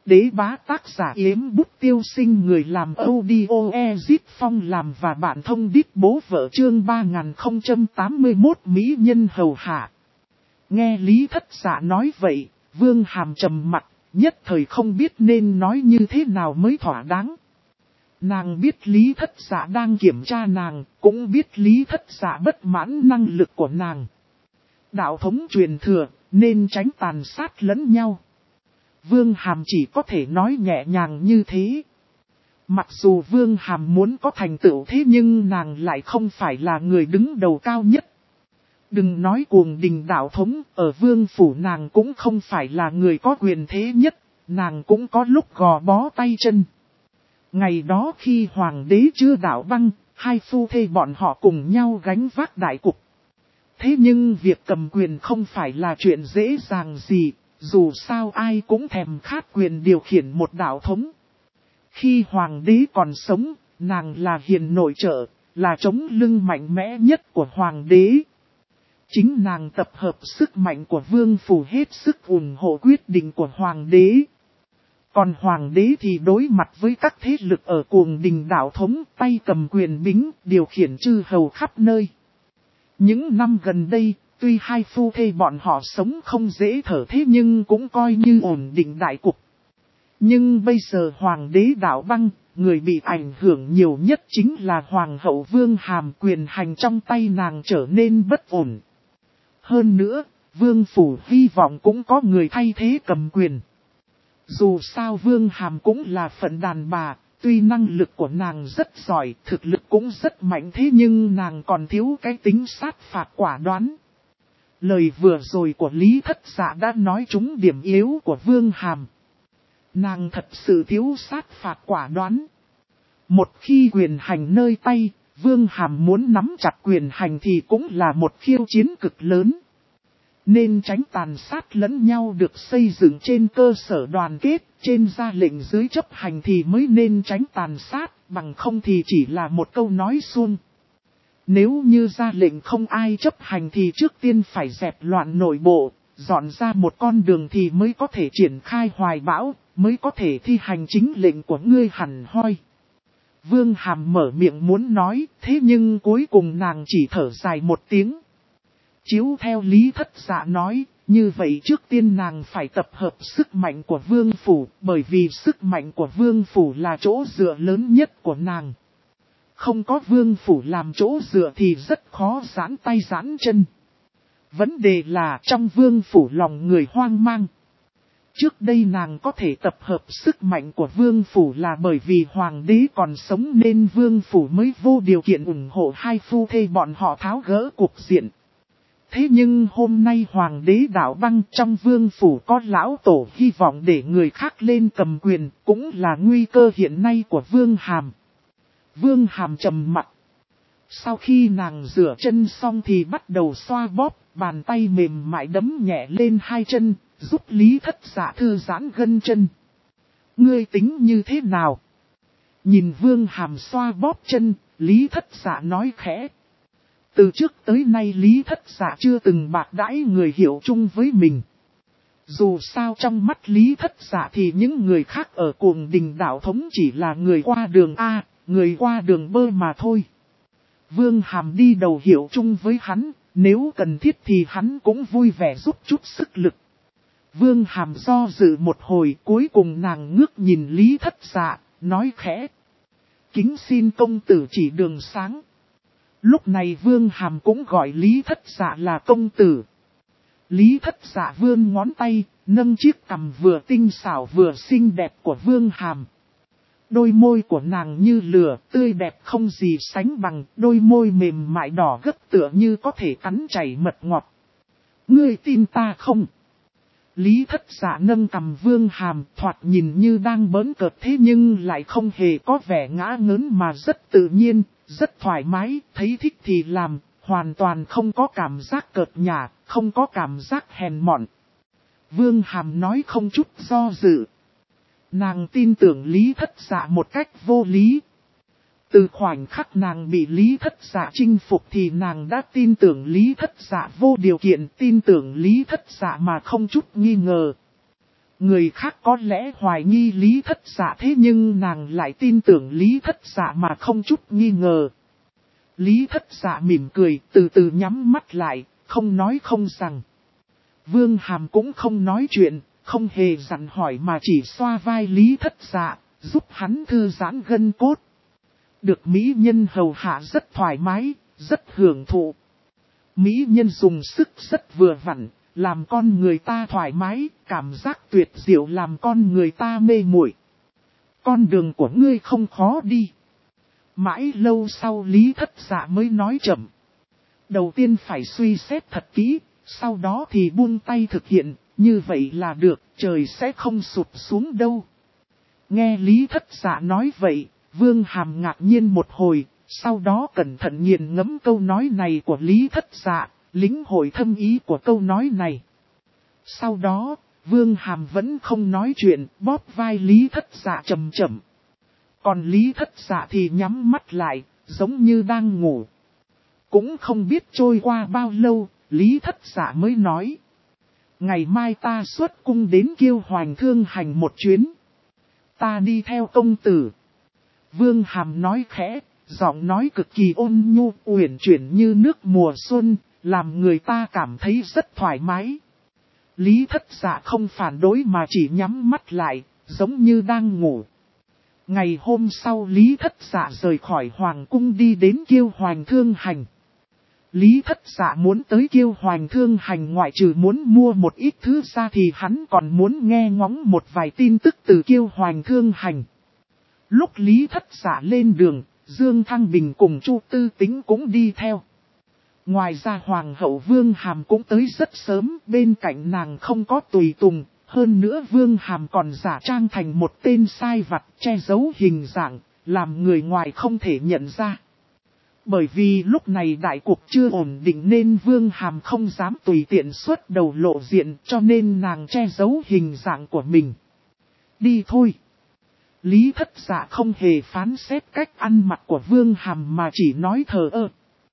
Đế bá tác giả Yếm Bút Tiêu Sinh, người làm audio Ezit Phong làm và bạn thông đít bố vợ, chương 3081 Mỹ nhân hầu hạ. Nghe Lý Thất Dạ nói vậy, Vương Hàm trầm mặt, nhất thời không biết nên nói như thế nào mới thỏa đáng. Nàng biết Lý Thất Dạ đang kiểm tra nàng, cũng biết Lý Thất Dạ bất mãn năng lực của nàng. Đạo thống truyền thừa, nên tránh tàn sát lẫn nhau. Vương Hàm chỉ có thể nói nhẹ nhàng như thế. Mặc dù Vương Hàm muốn có thành tựu thế nhưng nàng lại không phải là người đứng đầu cao nhất. Đừng nói cuồng đình đạo thống, ở vương phủ nàng cũng không phải là người có quyền thế nhất, nàng cũng có lúc gò bó tay chân. Ngày đó khi hoàng đế chưa đảo băng, hai phu thê bọn họ cùng nhau gánh vác đại cục. Thế nhưng việc cầm quyền không phải là chuyện dễ dàng gì, dù sao ai cũng thèm khát quyền điều khiển một đạo thống. Khi hoàng đế còn sống, nàng là hiền nội trợ, là chống lưng mạnh mẽ nhất của hoàng đế. Chính nàng tập hợp sức mạnh của vương phủ hết sức ủng hộ quyết định của hoàng đế. Còn hoàng đế thì đối mặt với các thế lực ở cuồng đình đạo thống, tay cầm quyền bính, điều khiển chư hầu khắp nơi. Những năm gần đây, tuy hai phu thê bọn họ sống không dễ thở thế nhưng cũng coi như ổn định đại cục. Nhưng bây giờ hoàng đế đảo băng, người bị ảnh hưởng nhiều nhất chính là hoàng hậu Vương Hàm, quyền hành trong tay nàng trở nên bất ổn. Hơn nữa, vương phủ hy vọng cũng có người thay thế cầm quyền. Dù sao Vương Hàm cũng là phận đàn bà, tuy năng lực của nàng rất giỏi, thực lực cũng rất mạnh thế nhưng nàng còn thiếu cái tính sát phạt quả đoán. Lời vừa rồi của Lý Thất Dạ đã nói trúng điểm yếu của Vương Hàm. Nàng thật sự thiếu sát phạt quả đoán. Một khi quyền hành nơi tay, Vương Hàm muốn nắm chặt quyền hành thì cũng là một khiêu chiến cực lớn. Nên tránh tàn sát lẫn nhau được xây dựng trên cơ sở đoàn kết, trên ra lệnh dưới chấp hành thì mới nên tránh tàn sát, bằng không thì chỉ là một câu nói suông. Nếu như ra lệnh không ai chấp hành thì trước tiên phải dẹp loạn nội bộ, dọn ra một con đường thì mới có thể triển khai hoài bão, mới có thể thi hành chính lệnh của ngươi hẳn hoi. Vương Hàm mở miệng muốn nói, thế nhưng cuối cùng nàng chỉ thở dài một tiếng. Chiếu theo Lý Thất Dạ nói, như vậy trước tiên nàng phải tập hợp sức mạnh của vương phủ, bởi vì sức mạnh của vương phủ là chỗ dựa lớn nhất của nàng. Không có vương phủ làm chỗ dựa thì rất khó giãn tay giãn chân. Vấn đề là trong vương phủ lòng người hoang mang. Trước đây nàng có thể tập hợp sức mạnh của vương phủ là bởi vì hoàng đế còn sống nên vương phủ mới vô điều kiện ủng hộ hai phu thê bọn họ tháo gỡ cục diện. Thế nhưng hôm nay hoàng đế đảo băng, trong vương phủ có lão tổ hy vọng để người khác lên cầm quyền, cũng là nguy cơ hiện nay của Vương Hàm. Vương Hàm trầm mặt. Sau khi nàng rửa chân xong thì bắt đầu xoa bóp, bàn tay mềm mại đấm nhẹ lên hai chân, giúp Lý Thất Dạ thư giãn gân chân. Ngươi tính như thế nào? Nhìn Vương Hàm xoa bóp chân, Lý Thất Dạ nói khẽ. Từ trước tới nay Lý Thất Dạ chưa từng bạc đãi người hiểu chung với mình. Dù sao trong mắt Lý Thất Dạ thì những người khác ở cuồng đình đạo thống chỉ là người qua đường A, người qua đường B mà thôi. Vương Hàm đi đầu hiểu chung với hắn, nếu cần thiết thì hắn cũng vui vẻ giúp chút sức lực. Vương Hàm do dự một hồi, cuối cùng nàng ngước nhìn Lý Thất Dạ, nói khẽ. Kính xin công tử chỉ đường sáng. Lúc này Vương Hàm cũng gọi Lý Thất Dạ là công tử. Lý Thất Dạ vươn ngón tay, nâng chiếc cằm vừa tinh xảo vừa xinh đẹp của Vương Hàm. Đôi môi của nàng như lửa, tươi đẹp không gì sánh bằng, đôi môi mềm mại đỏ gấp tựa như có thể cắn chảy mật ngọt. Ngươi tin ta không? Lý Thất Dạ nâng cằm Vương Hàm, thoạt nhìn như đang bỡn cợt thế nhưng lại không hề có vẻ ngã ngớn mà rất tự nhiên, rất thoải mái, thấy thích thì làm, hoàn toàn không có cảm giác cợt nhả, không có cảm giác hèn mọn. Vương Hàm nói không chút do dự. Nàng tin tưởng Lý Thất Dạ một cách vô lý. Từ khoảnh khắc nàng bị Lý Thất Dạ chinh phục thì nàng đã tin tưởng Lý Thất Dạ vô điều kiện, tin tưởng Lý Thất Dạ mà không chút nghi ngờ. Người khác có lẽ hoài nghi Lý Thất Dạ, thế nhưng nàng lại tin tưởng Lý Thất Dạ mà không chút nghi ngờ. Lý Thất Dạ mỉm cười, từ từ nhắm mắt lại, không nói không rằng. Vương Hàm cũng không nói chuyện, không hề dặn hỏi mà chỉ xoa vai Lý Thất Dạ, giúp hắn thư giãn gân cốt. Được mỹ nhân hầu hạ rất thoải mái, rất hưởng thụ. Mỹ nhân dùng sức rất vừa vặn, làm con người ta thoải mái, cảm giác tuyệt diệu làm con người ta mê muội. Con đường của ngươi không khó đi. Mãi lâu sau Lý Thất Dạ mới nói chậm. Đầu tiên phải suy xét thật kỹ, sau đó thì buông tay thực hiện, như vậy là được, trời sẽ không sụp xuống đâu. Nghe Lý Thất Dạ nói vậy, Vương Hàm ngạc nhiên một hồi, sau đó cẩn thận nghiền ngẫm câu nói này của Lý Thất Dạ, lĩnh hội thâm ý của câu nói này. Sau đó, Vương Hàm vẫn không nói chuyện, bóp vai Lý Thất Dạ chậm chậm. Còn Lý Thất Dạ thì nhắm mắt lại, giống như đang ngủ. Cũng không biết trôi qua bao lâu, Lý Thất Dạ mới nói. Ngày mai ta xuất cung đến Kiêu Hoành Thương hành một chuyến. Ta đi theo công tử. Vương Hàm nói khẽ, giọng nói cực kỳ ôn nhu, uyển chuyển như nước mùa xuân, làm người ta cảm thấy rất thoải mái. Lý Thất Dạ không phản đối mà chỉ nhắm mắt lại, giống như đang ngủ. Ngày hôm sau Lý Thất Dạ rời khỏi Hoàng cung đi đến Kiêu Hoành Thương hành. Lý Thất Dạ muốn tới Kiêu Hoành Thương hành, ngoại trừ muốn mua một ít thứ ra thì hắn còn muốn nghe ngóng một vài tin tức từ Kiêu Hoành Thương hành. Lúc Lý Thất Dạ lên đường, Dương Thăng Bình cùng Chu Tư Tính cũng đi theo. Ngoài ra Hoàng hậu Vương Hàm cũng tới rất sớm, bên cạnh nàng không có tùy tùng, hơn nữa Vương Hàm còn giả trang thành một tên sai vặt che giấu hình dạng, làm người ngoài không thể nhận ra. Bởi vì lúc này đại cuộc chưa ổn định nên Vương Hàm không dám tùy tiện xuất đầu lộ diện, cho nên nàng che giấu hình dạng của mình. Đi thôi. Lý Thất Dạ không hề phán xét cách ăn mặc của Vương Hàm mà chỉ nói thờ ơ.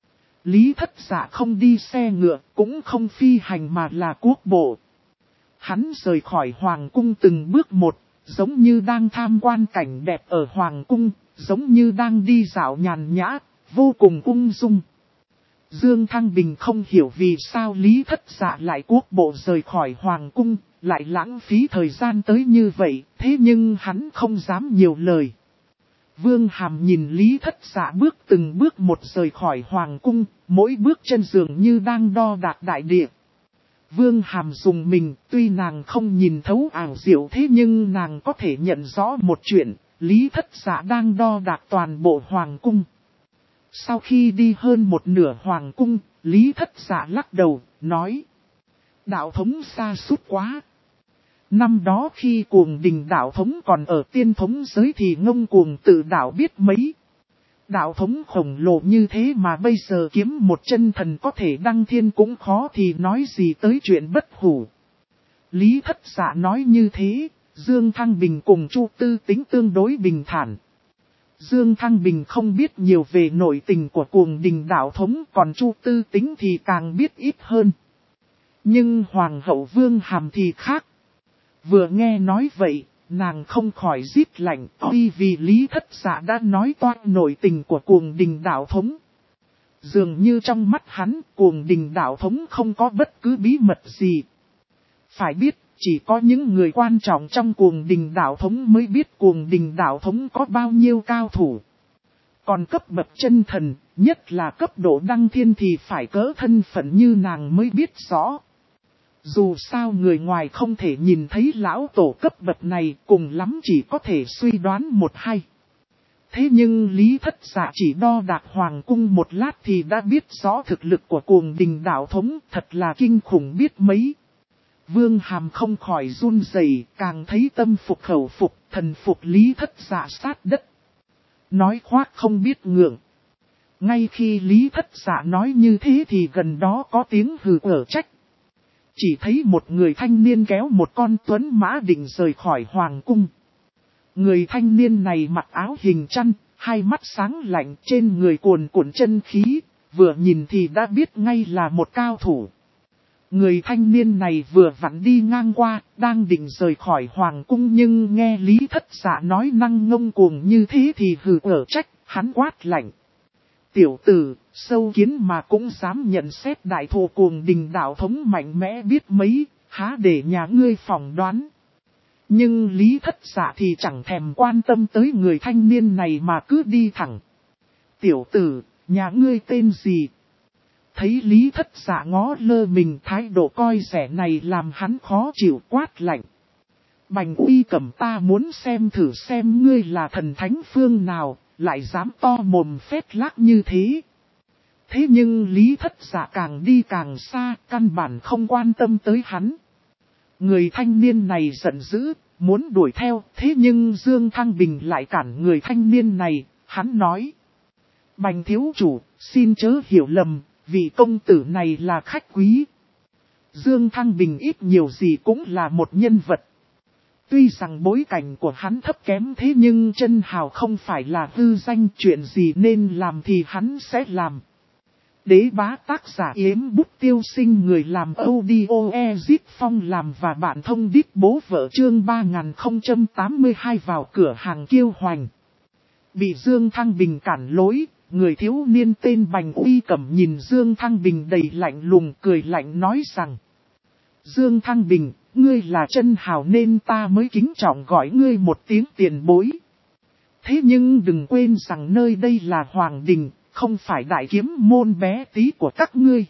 Lý Thất Dạ không đi xe ngựa, cũng không phi hành mà là quốc bộ. Hắn rời khỏi Hoàng cung từng bước một, giống như đang tham quan cảnh đẹp ở Hoàng cung, giống như đang đi dạo nhàn nhã, vô cùng ung dung. Dương Thăng Bình không hiểu vì sao Lý Thất Dạ lại quốc bộ rời khỏi Hoàng cung, lại lãng phí thời gian tới như vậy, thế nhưng hắn không dám nhiều lời. Vương Hàm nhìn Lý Thất Dạ bước từng bước một rời khỏi Hoàng cung, mỗi bước chân dường như đang đo đạc đại địa. Vương Hàm dùng mình, tuy nàng không nhìn thấu ảo diệu thế nhưng nàng có thể nhận rõ một chuyện, Lý Thất Dạ đang đo đạc toàn bộ Hoàng cung. Sau khi đi hơn một nửa Hoàng cung, Lý Thất Dạ lắc đầu, nói. Đạo thống xa sút quá. Năm đó khi Cuồng Đình đạo thống còn ở tiên thống giới thì ngông cuồng tự đạo biết mấy. Đạo thống khổng lồ như thế mà bây giờ kiếm một chân thần có thể đăng thiên cũng khó thì nói gì tới chuyện bất hủ. Lý Thất Dạ nói như thế, Dương Thăng Bình cùng Chu Tư Tính tương đối bình thản. Dương Thăng Bình không biết nhiều về nội tình của Cuồng Đình đạo thống, còn Chu Tư Tính thì càng biết ít hơn. Nhưng Hoàng hậu Vương Hàm thì khác. Vừa nghe nói vậy, nàng không khỏi rít lạnh, vì Lý Thất Dạ đã nói toan nội tình của Cuồng Đình đạo thống. Dường như trong mắt hắn, Cuồng Đình đạo thống không có bất cứ bí mật gì. Phải biết, chỉ có những người quan trọng trong Cuồng Đình đạo thống mới biết Cuồng Đình đạo thống có bao nhiêu cao thủ. Còn cấp bậc chân thần, nhất là cấp độ đăng thiên thì phải cỡ thân phận như nàng mới biết rõ. Dù sao người ngoài không thể nhìn thấy lão tổ cấp bậc này, cùng lắm chỉ có thể suy đoán một hai. Thế nhưng Lý Thất Dạ chỉ đo đạc Hoàng cung một lát thì đã biết rõ thực lực của Cuồng Đình đạo thống, thật là kinh khủng biết mấy. Vương Hàm không khỏi run rẩy, càng thấy tâm phục khẩu phục, thần phục Lý Thất Dạ sát đất. Nói khoác không biết ngượng. Ngay khi Lý Thất Dạ nói như thế thì gần đó có tiếng hừ ở trách. Chỉ thấy một người thanh niên kéo một con tuấn mã định rời khỏi Hoàng cung. Người thanh niên này mặc áo hình chăn, hai mắt sáng lạnh, trên người cuồn cuộn chân khí, vừa nhìn thì đã biết ngay là một cao thủ. Người thanh niên này vừa vặn đi ngang qua, đang định rời khỏi hoàng cung nhưng nghe Lý Thất Dạ nói năng ngông cuồng như thế thì hừ ở trách, hắn quát lạnh. Tiểu tử, sâu kiến mà cũng dám nhận xét đại thù cuồng đình đạo thống mạnh mẽ biết mấy, há để nhà ngươi phỏng đoán. Nhưng Lý Thất Dạ thì chẳng thèm quan tâm tới người thanh niên này mà cứ đi thẳng. Tiểu tử, nhà ngươi tên gì? Thấy Lý Thất Dạ ngó lơ mình, thái độ coi rẻ này làm hắn khó chịu, quát lạnh. Bành Uy Cẩm, ta muốn xem thử xem ngươi là thần thánh phương nào, lại dám to mồm phét lác như thế. Thế nhưng Lý Thất Dạ càng đi càng xa, căn bản không quan tâm tới hắn. Người thanh niên này giận dữ, muốn đuổi theo, thế nhưng Dương Thăng Bình lại cản người thanh niên này, hắn nói. Bành thiếu chủ, xin chớ hiểu lầm, vị công tử này là khách quý. Dương Thăng Bình ít nhiều gì cũng là một nhân vật. Tuy rằng bối cảnh của hắn thấp kém thế nhưng chân hào không phải là hư danh, chuyện gì nên làm thì hắn sẽ làm. Đế bá tác giả Yếm Bút Tiêu Sinh, người làm audio Ezit Phong làm và bạn thông đít bố vợ chương 3082 vào cửa hàng Kiêu Hoành. Bị Dương Thăng Bình cản lối, người thiếu niên tên Bành Uy Cẩm nhìn Dương Thăng Bình đầy lạnh lùng, cười lạnh nói rằng. Dương Thăng Bình, ngươi là chân hào nên ta mới kính trọng gọi ngươi một tiếng tiền bối. Thế nhưng đừng quên rằng nơi đây là Hoàng Đình, không phải đại kiếm môn bé tí của các ngươi.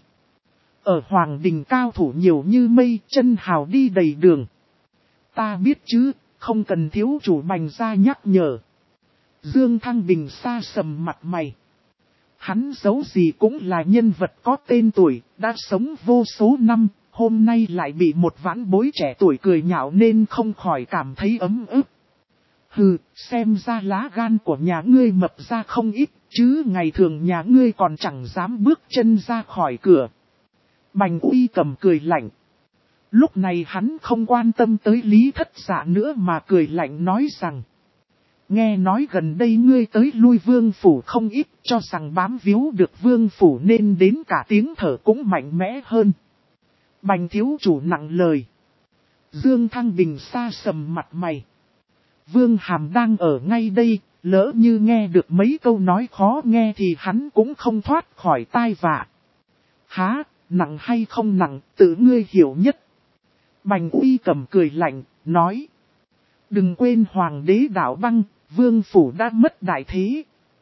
Ở Hoàng Đình cao thủ nhiều như mây, chân hào đi đầy đường. Ta biết chứ, không cần thiếu chủ Bành ra nhắc nhở. Dương Thăng Bình xa sầm mặt mày. Hắn giấu gì cũng là nhân vật có tên tuổi, đã sống vô số năm, hôm nay lại bị một vãn bối trẻ tuổi cười nhạo nên không khỏi cảm thấy ấm ức. Hừ, xem ra lá gan của nhà ngươi mập ra không ít, chứ ngày thường nhà ngươi còn chẳng dám bước chân ra khỏi cửa. Bành Uy Cẩm cười lạnh. Lúc này hắn không quan tâm tới Lý Thất Dạ nữa mà cười lạnh nói rằng. Nghe nói gần đây ngươi tới lui vương phủ không ít, cho rằng bám víu được vương phủ nên đến cả tiếng thở cũng mạnh mẽ hơn. Bành thiếu chủ nặng lời. Dương Thăng Bình xa sầm mặt mày. Vương Hàm đang ở ngay đây, lỡ như nghe được mấy câu nói khó nghe thì hắn cũng không thoát khỏi tai vạ. Há, nặng hay không nặng, tự ngươi hiểu nhất. Bành Uy Cẩm cười lạnh, nói. Đừng quên Hoàng đế đảo băng, vương phủ đã mất đại thế.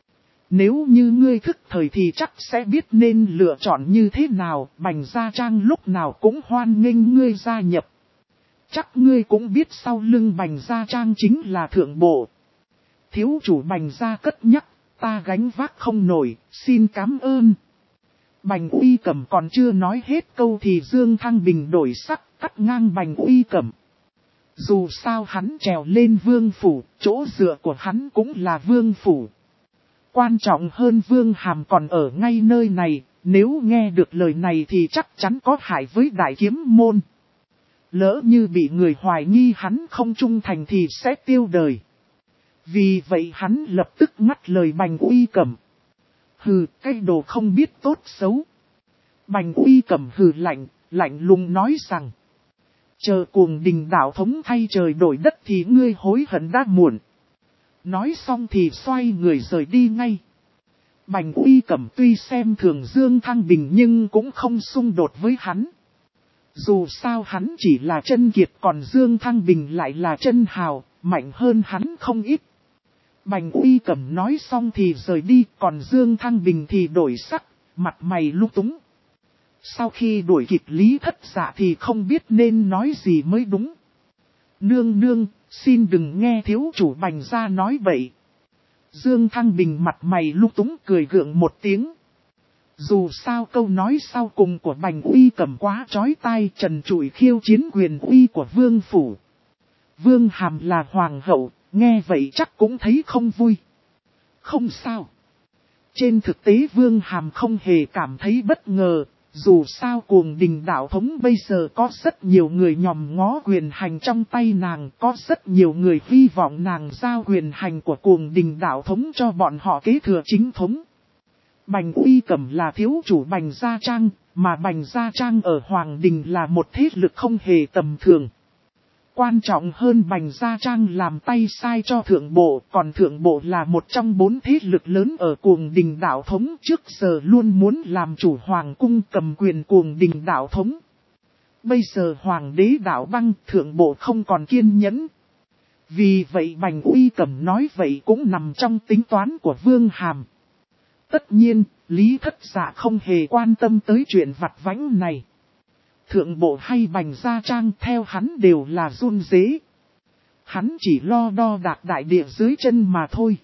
Nếu như ngươi thức thời thì chắc sẽ biết nên lựa chọn như thế nào, Bành Gia Trang lúc nào cũng hoan nghênh ngươi gia nhập. Chắc ngươi cũng biết sau lưng Bành Gia Trang chính là thượng bộ. Thiếu chủ Bành Gia cất nhắc, ta gánh vác không nổi, xin cảm ơn. Bành Uy Cẩm còn chưa nói hết câu thì Dương Thăng Bình đổi sắc, cắt ngang Bành Uy Cẩm. Dù sao hắn trèo lên vương phủ, chỗ dựa của hắn cũng là vương phủ. Quan trọng hơn Vương Hàm còn ở ngay nơi này, nếu nghe được lời này thì chắc chắn có hại với đại kiếm môn. Lỡ như bị người hoài nghi hắn không trung thành thì sẽ tiêu đời. Vì vậy hắn lập tức ngắt lời Bành Uy Cẩm. Hừ, cái đồ không biết tốt xấu. Bành Uy Cẩm hừ lạnh lùng nói rằng. Chờ cuồng đình đạo thống thay trời đổi đất thì ngươi hối hận đã muộn. Nói xong thì xoay người rời đi ngay. Bành Uy Cẩm tuy xem thường Dương Thăng Bình nhưng cũng không xung đột với hắn. Dù sao hắn chỉ là chân kiệt còn Dương Thăng Bình lại là chân hào, mạnh hơn hắn không ít. Bành Uy Cẩm nói xong thì rời đi, còn Dương Thăng Bình thì đổi sắc, mặt mày lung túng. Sau khi đuổi kịp Lý Thất Dạ thì không biết nên nói gì mới đúng. Nương, xin đừng nghe thiếu chủ Bành ra nói bậy. Dương Thăng Bình mặt mày lung túng cười gượng một tiếng. Dù sao câu nói sau cùng của Bành Uy Cẩm quá chói tai, trần trụi khiêu chiến quyền uy của vương phủ. Vương Hàm là hoàng hậu, nghe vậy chắc cũng thấy không vui. Không sao. Trên thực tế Vương Hàm không hề cảm thấy bất ngờ. Dù sao cuồng đình đạo thống bây giờ có rất nhiều người nhòm ngó quyền hành trong tay nàng, có rất nhiều người hy vọng nàng giao quyền hành của cuồng đình đạo thống cho bọn họ kế thừa chính thống. Bành Uy Cẩm là thiếu chủ Bành Gia Trang, Mà Bành Gia Trang ở Hoàng Đình là một thế lực không hề tầm thường. Quan trọng hơn Bành Gia Trang làm tay sai cho Thượng Bộ, còn Thượng Bộ là một trong 4 thế lực lớn ở Cuồng Đình Đạo Thống, trước giờ luôn muốn làm chủ Hoàng Cung cầm quyền Cuồng Đình Đạo Thống. Bây giờ Hoàng đế Đạo Băng, Thượng Bộ không còn kiên nhẫn. Vì vậy Bành Uy Cẩm nói vậy cũng nằm trong tính toán của Vương Hàm. Tất nhiên, Lý Thất Dạ không hề quan tâm tới chuyện vặt vãnh này. Thượng Bộ hay Bành Gia Trang theo hắn đều là run rế. Hắn chỉ lo đo đạc đại địa dưới chân mà thôi.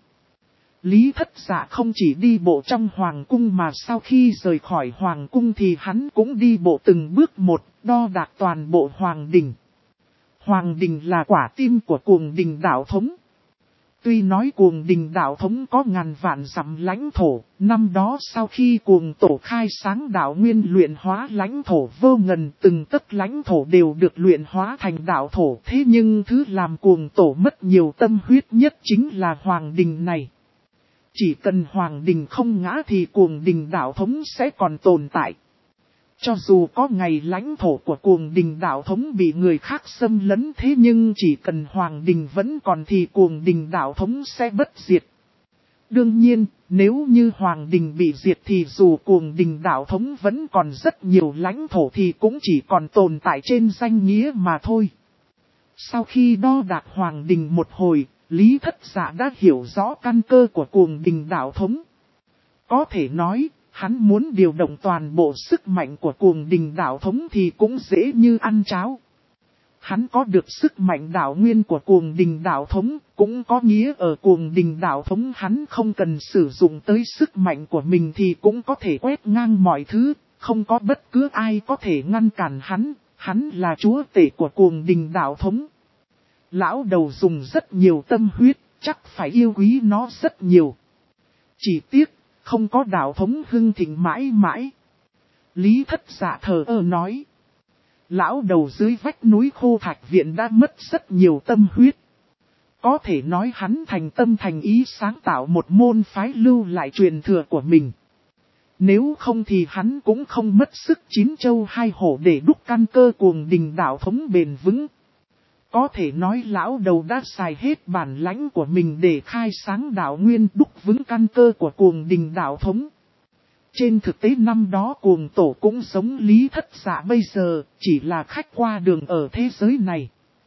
Lý Thất Dạ không chỉ đi bộ trong Hoàng Cung mà sau khi rời khỏi Hoàng Cung thì hắn cũng đi bộ từng bước một, đo đạc toàn bộ Hoàng Đình. Hoàng Đình là quả tim của Cuồng Đình Đạo Thống. Tuy nói Cuồng Đình Đạo Thống có ngàn vạn dặm lãnh thổ, năm đó sau khi Cuồng Tổ khai sáng đạo nguyên luyện hóa lãnh thổ vô ngần, từng tấc lãnh thổ đều được luyện hóa thành đạo thổ. Thế nhưng thứ làm Cuồng Tổ mất nhiều tâm huyết nhất chính là Hoàng Đình này. Chỉ cần Hoàng Đình không ngã thì Cuồng Đình Đạo Thống sẽ còn tồn tại. Cho dù có ngày lãnh thổ của Cuồng Đình Đạo Thống bị người khác xâm lấn, thế nhưng chỉ cần Hoàng Đình vẫn còn thì Cuồng Đình Đạo Thống sẽ bất diệt. Đương nhiên, nếu như Hoàng Đình bị diệt thì dù Cuồng Đình Đạo Thống vẫn còn rất nhiều lãnh thổ thì cũng chỉ còn tồn tại trên danh nghĩa mà thôi. Sau khi đo đạc Hoàng Đình một hồi, Lý Thất Dạ đã hiểu rõ căn cơ của Cuồng Đình Đạo Thống. Có thể nói, hắn muốn điều động toàn bộ sức mạnh của Cuồng Đình Đạo Thống thì cũng dễ như ăn cháo. Hắn có được sức mạnh đạo nguyên của Cuồng Đình Đạo Thống, cũng có nghĩa ở Cuồng Đình Đạo Thống hắn không cần sử dụng tới sức mạnh của mình thì cũng có thể quét ngang mọi thứ, không có bất cứ ai có thể ngăn cản hắn là chúa tể của Cuồng Đình Đạo Thống. Lão đầu dùng rất nhiều tâm huyết, chắc phải yêu quý nó rất nhiều. Chỉ tiếc, không có đạo thống hưng thịnh mãi mãi. Lý Thất Dạ thờ ơ nói. Lão đầu dưới vách núi Khô Thạch Viện đã mất rất nhiều tâm huyết. Có thể nói hắn thành tâm thành ý sáng tạo một môn phái lưu lại truyền thừa của mình. Nếu không thì hắn cũng không mất sức 9 châu 2 hổ để đúc căn cơ Cuồng Đình Đạo Thống bền vững. Có thể nói lão đầu đã xài hết bản lãnh của mình để khai sáng đạo nguyên đúc vững căn cơ của Cuồng Đình Đạo Thống. Trên thực tế năm đó Cuồng Tổ cũng giống Lý Thất Dạ bây giờ, chỉ là khách qua đường ở thế giới này.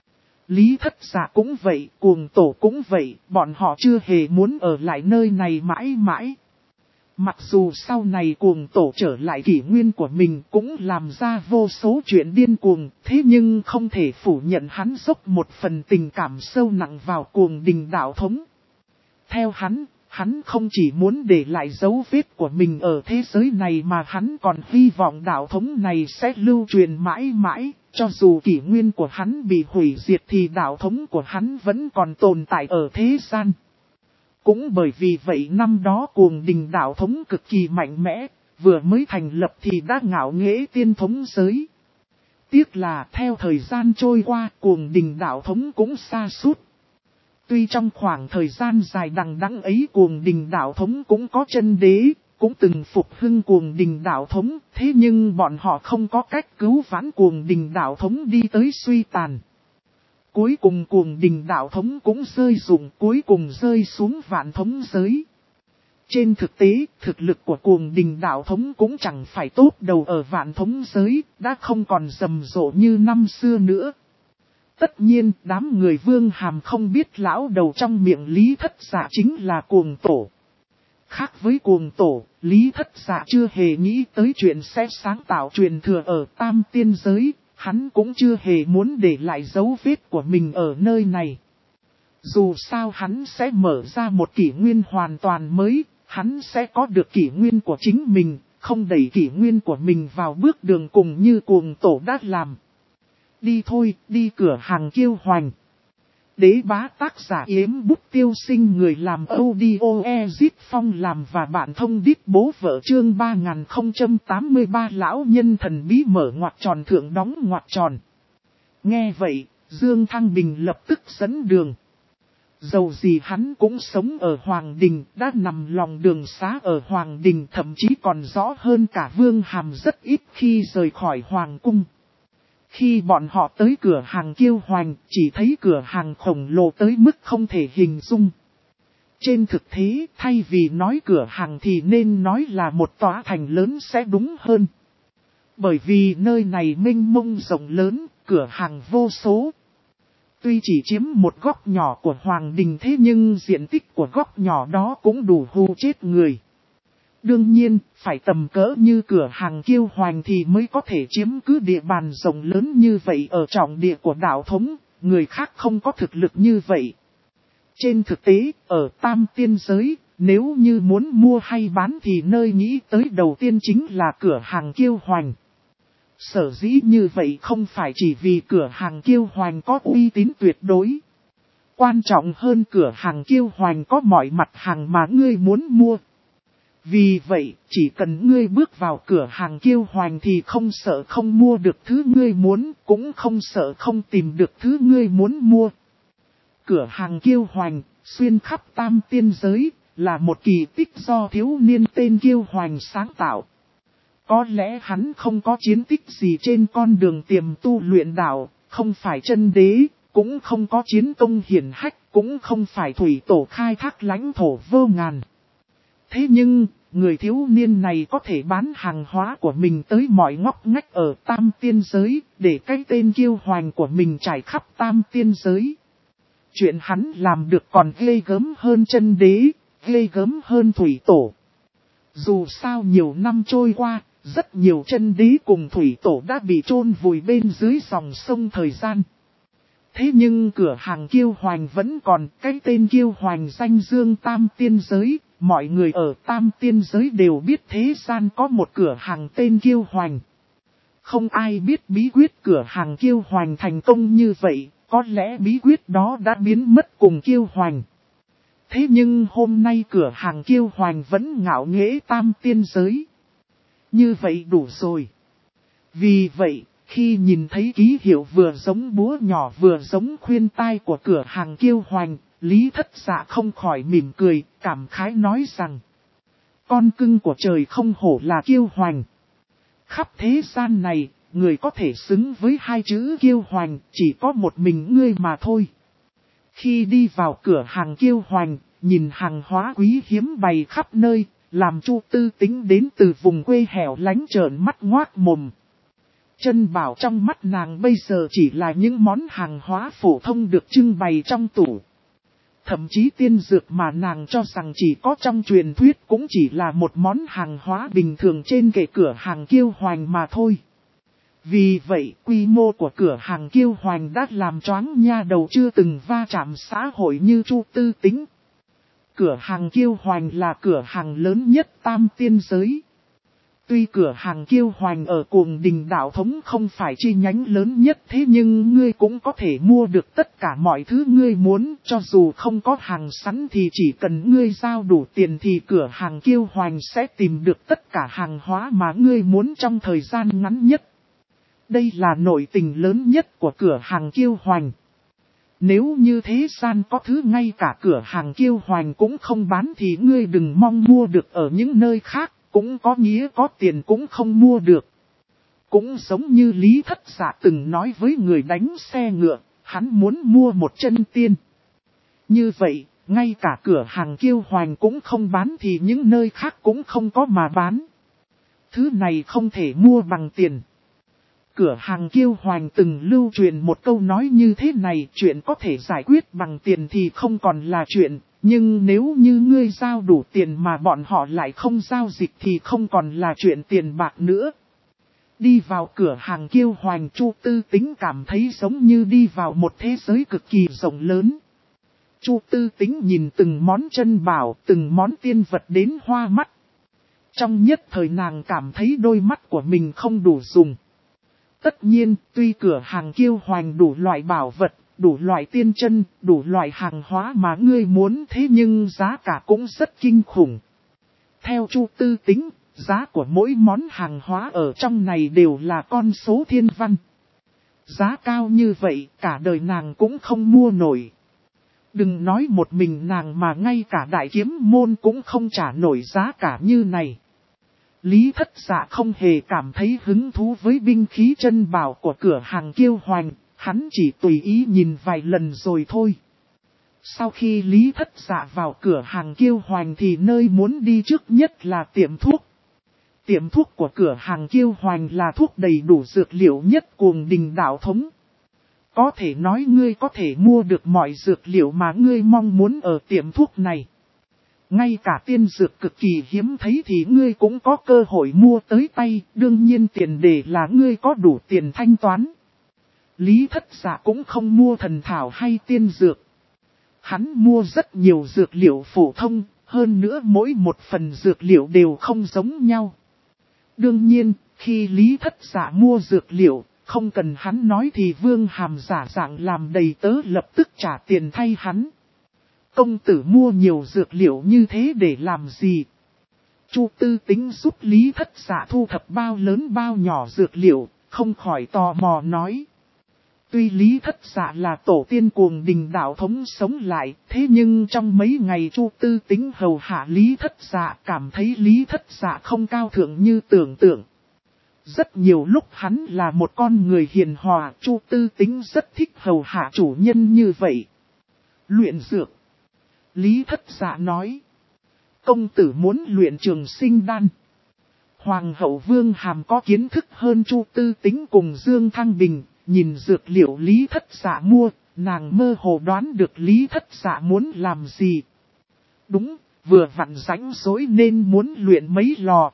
Lý Thất Dạ cũng vậy, Cuồng Tổ cũng vậy, bọn họ chưa hề muốn ở lại nơi này mãi mãi. Mặc dù sau này Cuồng Tổ trở lại kỷ nguyên của mình cũng làm ra vô số chuyện điên cuồng, thế nhưng không thể phủ nhận hắn dốc một phần tình cảm sâu nặng vào Cuồng Đình Đạo Thống. Theo hắn không chỉ muốn để lại dấu vết của mình ở thế giới này mà hắn còn hy vọng đạo thống này sẽ lưu truyền mãi mãi, cho dù kỷ nguyên của hắn bị hủy diệt thì đạo thống của hắn vẫn còn tồn tại ở thế gian. Cũng bởi vì vậy năm đó Cuồng Đình Đạo Thống cực kỳ mạnh mẽ, vừa mới thành lập thì đã ngạo nghễ tiên thống giới. Tiếc là theo thời gian trôi qua Cuồng Đình Đạo Thống cũng sa sút. Tuy trong khoảng thời gian dài đằng đẵng ấy Cuồng Đình Đạo Thống cũng có chân đế, cũng từng phục hưng Cuồng Đình Đạo Thống, thế nhưng bọn họ không có cách cứu vãn Cuồng Đình Đạo Thống đi tới suy tàn. Cuối cùng Cuồng Đình Đạo Thống cũng rơi rụng, cuối cùng rơi xuống Vạn Thống giới. Trên thực tế, thực lực của Cuồng Đình Đạo Thống cũng chẳng phải tốt đầu ở Vạn Thống giới, đã không còn rầm rộ như năm xưa nữa. Tất nhiên, đám người Vương Hàm không biết lão đầu trong miệng Lý Thất Dạ chính là Cuồng Tổ. Khác với Cuồng Tổ, Lý Thất Dạ chưa hề nghĩ tới chuyện sẽ sáng tạo truyền thừa ở Tam Tiên Giới, hắn cũng chưa hề muốn để lại dấu vết của mình ở nơi này. Dù sao hắn sẽ mở ra một kỷ nguyên hoàn toàn mới, hắn sẽ có được kỷ nguyên của chính mình, không đẩy kỷ nguyên của mình vào bước đường cùng như Cuồng Tổ đã làm. Đi thôi, đi cửa hàng Kiêu Hoành. Đế bá tác giả Yếm Bút Tiêu Sinh, người làm audio Ezit Phong làm và bạn thông đít bố vợ chương 3083 lão nhân thần bí mở ngoặc tròn thượng đóng ngoặc tròn. Nghe vậy, Dương Thăng Bình lập tức dẫn đường. Dầu gì hắn cũng sống ở Hoàng Đình, đã nằm lòng đường xá ở Hoàng Đình, thậm chí còn rõ hơn cả Vương Hàm rất ít khi rời khỏi Hoàng Cung. Khi bọn họ tới cửa hàng Kiêu Hoành, chỉ thấy cửa hàng khổng lồ tới mức không thể hình dung. Trên thực tế, thay vì nói cửa hàng thì nên nói là một tòa thành lớn sẽ đúng hơn. Bởi vì nơi này mênh mông rộng lớn, cửa hàng vô số. Tuy chỉ chiếm một góc nhỏ của Hoàng Đình thế nhưng diện tích của góc nhỏ đó cũng đủ hù chết người. Đương nhiên, phải tầm cỡ như cửa hàng Kiêu Hoành thì mới có thể chiếm cứ địa bàn rộng lớn như vậy ở trọng địa của đạo thống, người khác không có thực lực như vậy. Trên thực tế, ở Tam Tiên Giới, nếu như muốn mua hay bán thì nơi nghĩ tới đầu tiên chính là cửa hàng Kiêu Hoành. Sở dĩ như vậy không phải chỉ vì cửa hàng Kiêu Hoành có uy tín tuyệt đối. Quan trọng hơn cửa hàng Kiêu Hoành có mọi mặt hàng mà ngươi muốn mua. Vì vậy, chỉ cần ngươi bước vào cửa hàng Kiêu Hoành thì không sợ không mua được thứ ngươi muốn, cũng không sợ không tìm được thứ ngươi muốn mua. Cửa hàng Kiêu Hoành, xuyên khắp Tam Tiên Giới, là một kỳ tích do thiếu niên tên Kiêu Hoành sáng tạo. Có lẽ hắn không có chiến tích gì trên con đường tiềm tu luyện đạo, không phải chân đế, cũng không có chiến công hiển hách, cũng không phải thủy tổ khai thác lãnh thổ vô ngàn. Thế nhưng, người thiếu niên này có thể bán hàng hóa của mình tới mọi ngóc ngách ở Tam Tiên Giới, để cái tên Kiêu Hoành của mình trải khắp Tam Tiên Giới. Chuyện hắn làm được còn ghê gớm hơn chân đế, ghê gớm hơn thủy tổ. Dù sao nhiều năm trôi qua, rất nhiều chân đế cùng thủy tổ đã bị chôn vùi bên dưới dòng sông thời gian. Thế nhưng cửa hàng Kiêu Hoành vẫn còn, cái tên Kiêu Hoành danh dương Tam Tiên Giới, mọi người ở Tam Tiên Giới đều biết thế gian có một cửa hàng tên Kiêu Hoành. Không ai biết bí quyết cửa hàng Kiêu Hoành thành công như vậy, có lẽ bí quyết đó đã biến mất cùng Kiêu Hoành. Thế nhưng hôm nay cửa hàng Kiêu Hoành vẫn ngạo nghễ Tam Tiên Giới. Như vậy đủ rồi. Vì vậy, khi nhìn thấy ký hiệu vừa giống búa nhỏ vừa giống khuyên tai của cửa hàng Kiêu Hoành, Lý Thất Dạ không khỏi mỉm cười, cảm khái nói rằng: con cưng của trời không hổ là Kiêu Hoành. Khắp thế gian này, người có thể xứng với hai chữ Kiêu Hoành, chỉ có một mình ngươi mà thôi. Khi đi vào cửa hàng Kiêu Hoành, nhìn hàng hóa quý hiếm bày khắp nơi, làm Chu Tư Tính đến từ vùng quê hẻo lánh trợn mắt ngoác mồm. Chân bảo trong mắt nàng bây giờ chỉ là những món hàng hóa phổ thông được trưng bày trong tủ. Thậm chí tiên dược mà nàng cho rằng chỉ có trong truyền thuyết cũng chỉ là một món hàng hóa bình thường trên kệ cửa hàng Kiêu Hoành mà thôi. Vì vậy, quy mô của cửa hàng Kiêu Hoành đã làm choáng nha đầu chưa từng va chạm xã hội như Chu Tư Tính. Cửa hàng Kiêu Hoành là cửa hàng lớn nhất Tam Tiên Giới. Tuy cửa hàng Kiêu Hoành ở Cuồng Đình đạo thống không phải chi nhánh lớn nhất, thế nhưng ngươi cũng có thể mua được tất cả mọi thứ ngươi muốn, cho dù không có hàng sẵn thì chỉ cần ngươi giao đủ tiền thì cửa hàng Kiêu Hoành sẽ tìm được tất cả hàng hóa mà ngươi muốn trong thời gian ngắn nhất. Đây là nội tình lớn nhất của cửa hàng Kiêu Hoành. Nếu như thế gian có thứ ngay cả cửa hàng Kiêu Hoành cũng không bán thì ngươi đừng mong mua được ở những nơi khác, cũng có nghĩa có tiền cũng không mua được. Cũng giống như Lý Thất Dạ từng nói với người đánh xe ngựa, hắn muốn mua một chân tiên. Như vậy, ngay cả cửa hàng Kiêu Hoành cũng không bán thì những nơi khác cũng không có mà bán. Thứ này không thể mua bằng tiền. Cửa hàng Kiêu Hoành từng lưu truyền một câu nói như thế này: chuyện có thể giải quyết bằng tiền thì không còn là chuyện, nhưng nếu như ngươi giao đủ tiền mà bọn họ lại không giao dịch thì không còn là chuyện tiền bạc nữa. Đi vào cửa hàng Kiêu Hoành, Chu Tư Tính cảm thấy giống như đi vào một thế giới cực kỳ rộng lớn. Chu Tư Tính nhìn từng món chân bảo, từng món tiên vật đến hoa mắt. Trong nhất thời nàng cảm thấy đôi mắt của mình không đủ dùng. Tất nhiên, tuy cửa hàng Kiêu Hoành đủ loại bảo vật, đủ loại tiên chân, đủ loại hàng hóa mà ngươi muốn, thế nhưng giá cả cũng rất kinh khủng. Theo Chu Tư Tính, giá của mỗi món hàng hóa ở trong này đều là con số thiên văn. Giá cao như vậy, cả đời nàng cũng không mua nổi. Đừng nói một mình nàng mà ngay cả đại kiếm môn cũng không trả nổi giá cả như này. Lý Thất Dạ không hề cảm thấy hứng thú với binh khí chân bảo của cửa hàng Kiêu Hoành, hắn chỉ tùy ý nhìn vài lần rồi thôi. Sau khi Lý Thất Dạ vào cửa hàng Kiêu Hoành thì nơi muốn đi trước nhất là tiệm thuốc. Tiệm thuốc của cửa hàng Kiêu Hoành là thuốc đầy đủ dược liệu nhất Cuồng Đình đạo thống. Có thể nói ngươi có thể mua được mọi dược liệu mà ngươi mong muốn ở tiệm thuốc này. Ngay cả tiên dược cực kỳ hiếm thấy thì ngươi cũng có cơ hội mua tới tay, đương nhiên tiền đề là ngươi có đủ tiền thanh toán. Lý Thất Dạ cũng không mua thần thảo hay tiên dược. Hắn mua rất nhiều dược liệu phổ thông, hơn nữa mỗi một phần dược liệu đều không giống nhau. Đương nhiên, khi Lý Thất Dạ mua dược liệu, không cần hắn nói thì Vương Hàm giả dạng làm đầy tớ lập tức trả tiền thay hắn. Công tử mua nhiều dược liệu như thế để làm gì? Chu Tư Tính giúp Lý Thất Dạ thu thập bao lớn bao nhỏ dược liệu, không khỏi tò mò nói. Tuy Lý Thất Dạ là tổ tiên Cuồng Đình đạo thống sống lại, thế nhưng trong mấy ngày Chu Tư Tính hầu hạ Lý Thất Dạ cảm thấy Lý Thất Dạ không cao thượng như tưởng tượng. Rất nhiều lúc hắn là một con người hiền hòa, Chu Tư Tính rất thích hầu hạ chủ nhân như vậy. Luyện dược. Lý Thất Dạ nói. Công tử muốn luyện Trường Sinh đan. Hoàng hậu Vương Hàm có kiến thức hơn Chu Tư Tính cùng Dương Thăng Bình, nhìn dược liệu Lý Thất Dạ mua, nàng mơ hồ đoán được Lý Thất Dạ muốn làm gì. Đúng, vừa vặn rảnh rỗi nên muốn luyện mấy lò.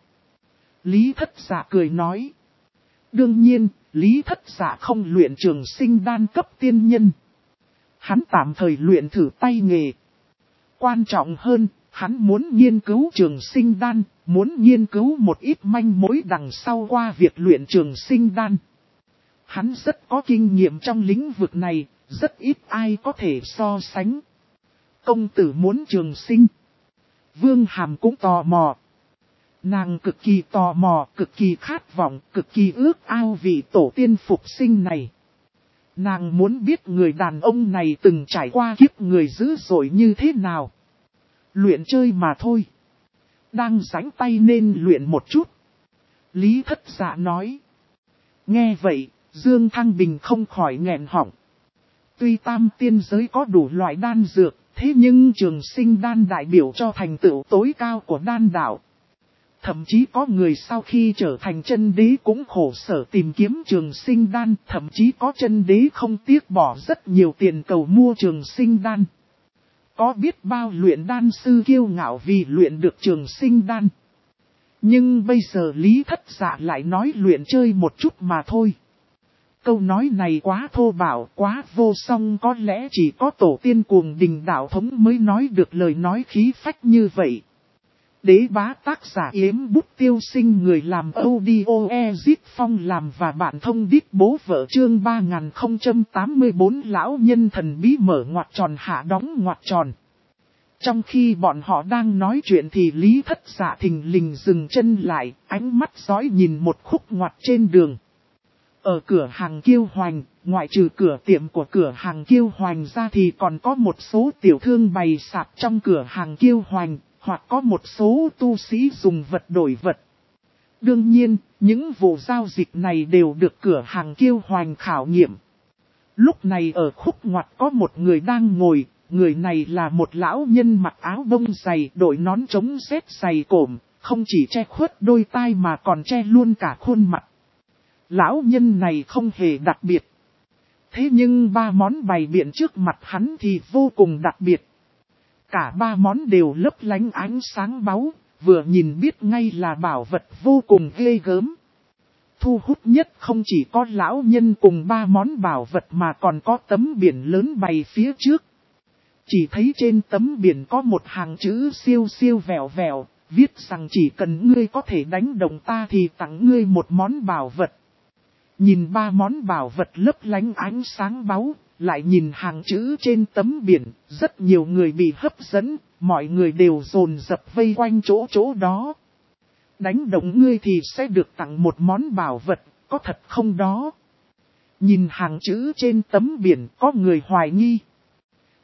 Lý Thất Dạ cười nói. Đương nhiên, Lý Thất Dạ không luyện Trường Sinh đan cấp tiên nhân. Hắn tạm thời luyện thử tay nghề. Quan trọng hơn, hắn muốn nghiên cứu Trường Sinh đan, muốn nghiên cứu một ít manh mối đằng sau qua việc luyện Trường Sinh đan. Hắn rất có kinh nghiệm trong lĩnh vực này, rất ít ai có thể so sánh. Công tử muốn trường sinh. Vương Hàm cũng tò mò. Nàng cực kỳ tò mò, cực kỳ khát vọng, cực kỳ ước ao vị tổ tiên phục sinh này. Nàng muốn biết người đàn ông này từng trải qua kiếp người dữ dội như thế nào. Luyện chơi mà thôi. Đang rảnh tay nên luyện một chút. Lý Thất Dạ nói. Nghe vậy, Dương Thăng Bình không khỏi nghẹn họng. Tuy tam tiên giới có đủ loại đan dược, thế nhưng Trường Sinh đan đại biểu cho thành tựu tối cao của đan đạo. Thậm chí có người sau khi trở thành chân đế cũng khổ sở tìm kiếm Trường Sinh đan, thậm chí có chân đế không tiếc bỏ rất nhiều tiền cầu mua Trường Sinh đan. Có biết bao luyện đan sư kiêu ngạo vì luyện được Trường Sinh đan. Nhưng bây giờ Lý Thất Dạ lại nói luyện chơi một chút mà thôi. Câu nói này quá thô bạo, quá vô song, có lẽ chỉ có tổ tiên Cuồng Đình đạo thống mới nói được lời nói khí phách như vậy. Đế bá tác giả Yếm Bút Tiêu Sinh, người làm audio Ezit Phong làm và bạn thông đít bố vợ, chương 3084 lão nhân thần bí mở ngoặc tròn hạ đóng ngoặc tròn. Trong khi bọn họ đang nói chuyện thì Lý Thất Dạ thình lình dừng chân lại, ánh mắt dõi nhìn một khúc ngoặt trên đường. Ở cửa hàng Kiêu Hoành, ngoại trừ cửa tiệm của cửa hàng Kiêu Hoành ra thì còn có một số tiểu thương bày sạp trong cửa hàng Kiêu Hoành, hoặc có một số tu sĩ dùng vật đổi vật. Đương nhiên, những vụ giao dịch này đều được cửa hàng Kiêu Hoành khảo nghiệm. Lúc này ở khúc ngoặt có một người đang ngồi, người này là một lão nhân mặc áo bông dày, đội nón chống rét dày cộm, không chỉ che khuất đôi tai mà còn che luôn cả khuôn mặt. Lão nhân này không hề đặc biệt. Thế nhưng ba món bày biện trước mặt hắn thì vô cùng đặc biệt. Cả ba món đều lấp lánh ánh sáng báu, vừa nhìn biết ngay là bảo vật vô cùng ghê gớm. Thu hút nhất không chỉ có lão nhân cùng ba món bảo vật mà còn có tấm biển lớn bày phía trước. Chỉ thấy trên tấm biển có một hàng chữ siêu siêu vẹo vẹo, viết rằng chỉ cần ngươi có thể đánh đồng ta thì tặng ngươi một món bảo vật. Nhìn ba món bảo vật lấp lánh ánh sáng báu, lại nhìn hàng chữ trên tấm biển, rất nhiều người bị hấp dẫn, mọi người đều dồn dập vây quanh chỗ đó. Đánh đồng ngươi thì sẽ được tặng một món bảo vật, có thật không đó? Nhìn hàng chữ trên tấm biển có người hoài nghi.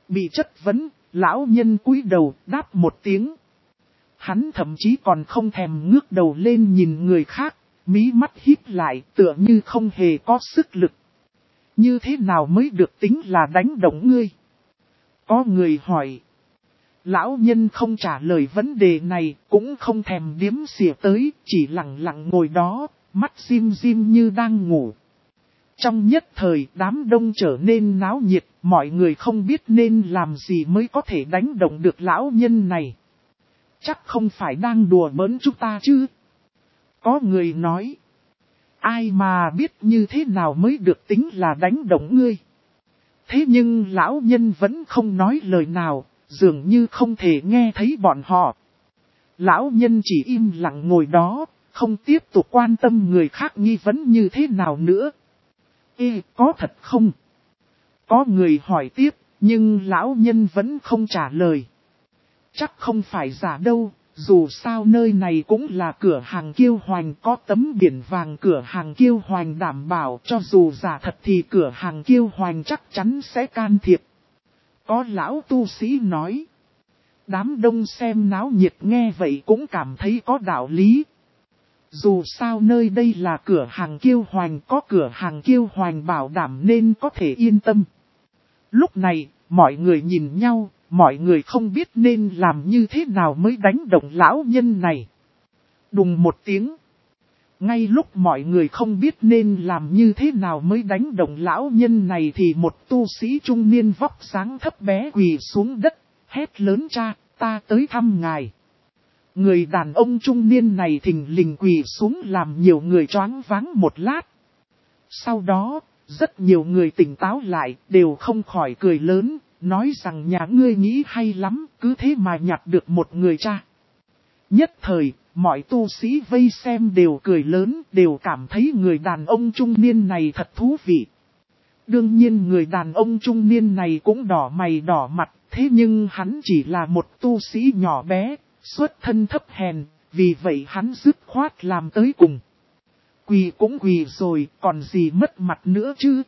Bị chất vấn, lão nhân cúi đầu đáp một tiếng. Hắn thậm chí còn không thèm ngước đầu lên nhìn người khác, mí mắt híp lại tựa như không hề có sức lực. Như thế nào mới được tính là đánh động ngươi? Có người hỏi. Lão nhân không trả lời vấn đề này, cũng không thèm điếm xỉa tới, chỉ lặng lặng ngồi đó, mắt rim rim như đang ngủ. Trong nhất thời đám đông trở nên náo nhiệt, mọi người không biết nên làm gì mới có thể đánh động được lão nhân này. Chắc không phải đang đùa bỡn chúng ta chứ? Có người nói. Ai mà biết như thế nào mới được tính là đánh động ngươi? Thế nhưng lão nhân vẫn không nói lời nào, dường như không thể nghe thấy bọn họ. Lão nhân chỉ im lặng ngồi đó, không tiếp tục quan tâm người khác nghi vấn như thế nào nữa. Ê, có thật không? Có người hỏi tiếp, nhưng lão nhân vẫn không trả lời. Chắc không phải giả đâu, dù sao nơi này cũng là cửa hàng Kiêu Hoành, có tấm biển vàng cửa hàng Kiêu Hoành đảm bảo, cho dù giả thật thì cửa hàng Kiêu Hoành chắc chắn sẽ can thiệp. Có lão tu sĩ nói. Đám đông xem náo nhiệt nghe vậy cũng cảm thấy có đạo lý. Dù sao nơi đây là cửa hàng Kiêu Hoành, có cửa hàng Kiêu Hoành bảo đảm nên có thể yên tâm. Lúc này, mọi người nhìn nhau, mọi người không biết nên làm như thế nào mới đánh động lão nhân này. Đùng một tiếng. Ngay lúc mọi người không biết nên làm như thế nào mới đánh động lão nhân này thì một tu sĩ trung niên vóc dáng thấp bé quỳ xuống đất, hét lớn: cha, ta tới thăm ngài. Người đàn ông trung niên này thình lình quỳ xuống làm nhiều người choáng váng một lát. Sau đó, rất nhiều người tỉnh táo lại, đều không khỏi cười lớn, nói rằng nhà ngươi nghĩ hay lắm, cứ thế mà nhặt được một người cha. Nhất thời, mọi tu sĩ vây xem đều cười lớn, đều cảm thấy người đàn ông trung niên này thật thú vị. Đương nhiên người đàn ông trung niên này cũng đỏ mày đỏ mặt, thế nhưng hắn chỉ là một tu sĩ nhỏ bé, xuất thân thấp hèn, vì vậy hắn dứt khoát làm tới cùng. Quỳ cũng quỳ rồi, còn gì mất mặt nữa chứ?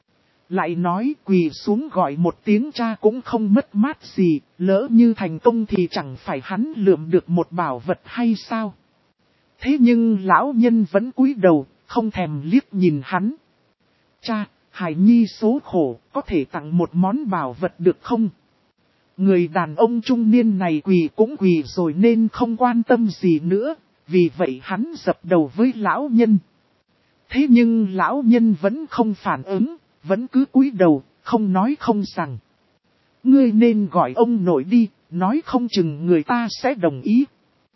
Lại nói quỳ xuống gọi một tiếng cha cũng không mất mát gì, lỡ như thành công thì chẳng phải hắn lượm được một bảo vật hay sao? Thế nhưng lão nhân vẫn cúi đầu, không thèm liếc nhìn hắn. Cha, hài nhi số khổ, có thể tặng một món bảo vật được không? Người đàn ông trung niên này quỳ cũng quỳ rồi nên không quan tâm gì nữa, vì vậy hắn dập đầu với lão nhân. Thế nhưng lão nhân vẫn không phản ứng, vẫn cứ cúi đầu, không nói không rằng. Ngươi nên gọi ông nội đi, nói không chừng người ta sẽ đồng ý.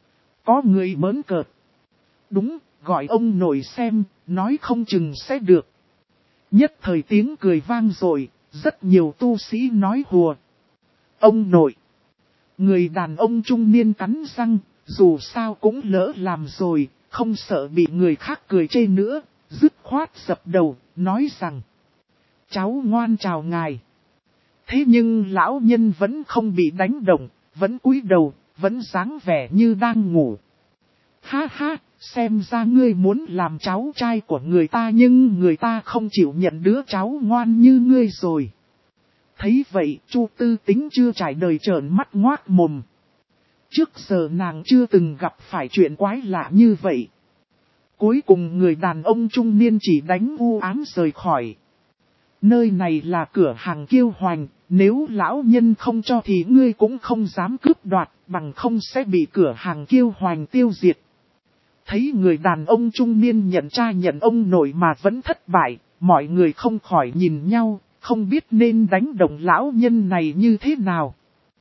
Có người bỡn cợt. Đúng, gọi ông nội xem, nói không chừng sẽ được. Nhất thời tiếng cười vang rồi, rất nhiều tu sĩ nói hùa. Ông nội. Người đàn ông trung niên cắn răng, dù sao cũng lỡ làm rồi, không sợ bị người khác cười chê nữa, dứt khoát dập đầu, nói rằng. Cháu ngoan chào ngài. Thế nhưng lão nhân vẫn không bị đánh động, vẫn cúi đầu, vẫn dáng vẻ như đang ngủ. Ha ha, xem ra ngươi muốn làm cháu trai của người ta nhưng người ta không chịu nhận đứa cháu ngoan như ngươi rồi. Thấy vậy, Chu Tư Tính chưa trải đời trợn mắt ngoác mồm. Trước giờ nàng chưa từng gặp phải chuyện quái lạ như vậy. Cuối cùng người đàn ông trung niên chỉ đánh u ám rời khỏi. Nơi này là cửa hàng Kiêu Hoành, nếu lão nhân không cho thì ngươi cũng không dám cướp đoạt, bằng không sẽ bị cửa hàng Kiêu Hoành tiêu diệt. Thấy người đàn ông trung niên nhận cha nhận ông nội mà vẫn thất bại, mọi người không khỏi nhìn nhau, không biết nên đánh động lão nhân này như thế nào.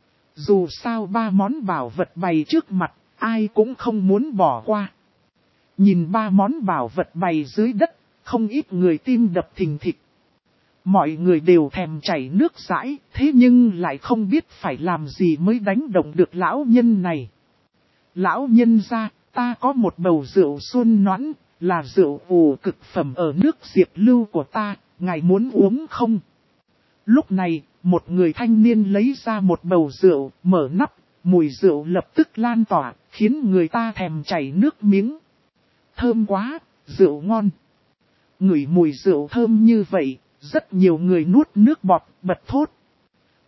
Dù sao ba món bảo vật bày trước mặt, ai cũng không muốn bỏ qua. Nhìn ba món bảo vật bày dưới đất, không ít người tim đập thình thịch. Mọi người đều thèm chảy nước dãi, thế nhưng lại không biết phải làm gì mới đánh động được lão nhân này. Lão nhân ra, ta có một bầu rượu xuân noãn, là rượu ủ cực phẩm ở nước Diệp Lưu của ta, ngài muốn uống không? Lúc này, một người thanh niên lấy ra một bầu rượu, mở nắp, mùi rượu lập tức lan tỏa, khiến người ta thèm chảy nước miếng. Thơm quá, rượu ngon. Ngửi mùi rượu thơm như vậy, rất nhiều người nuốt nước bọt, bật thốt.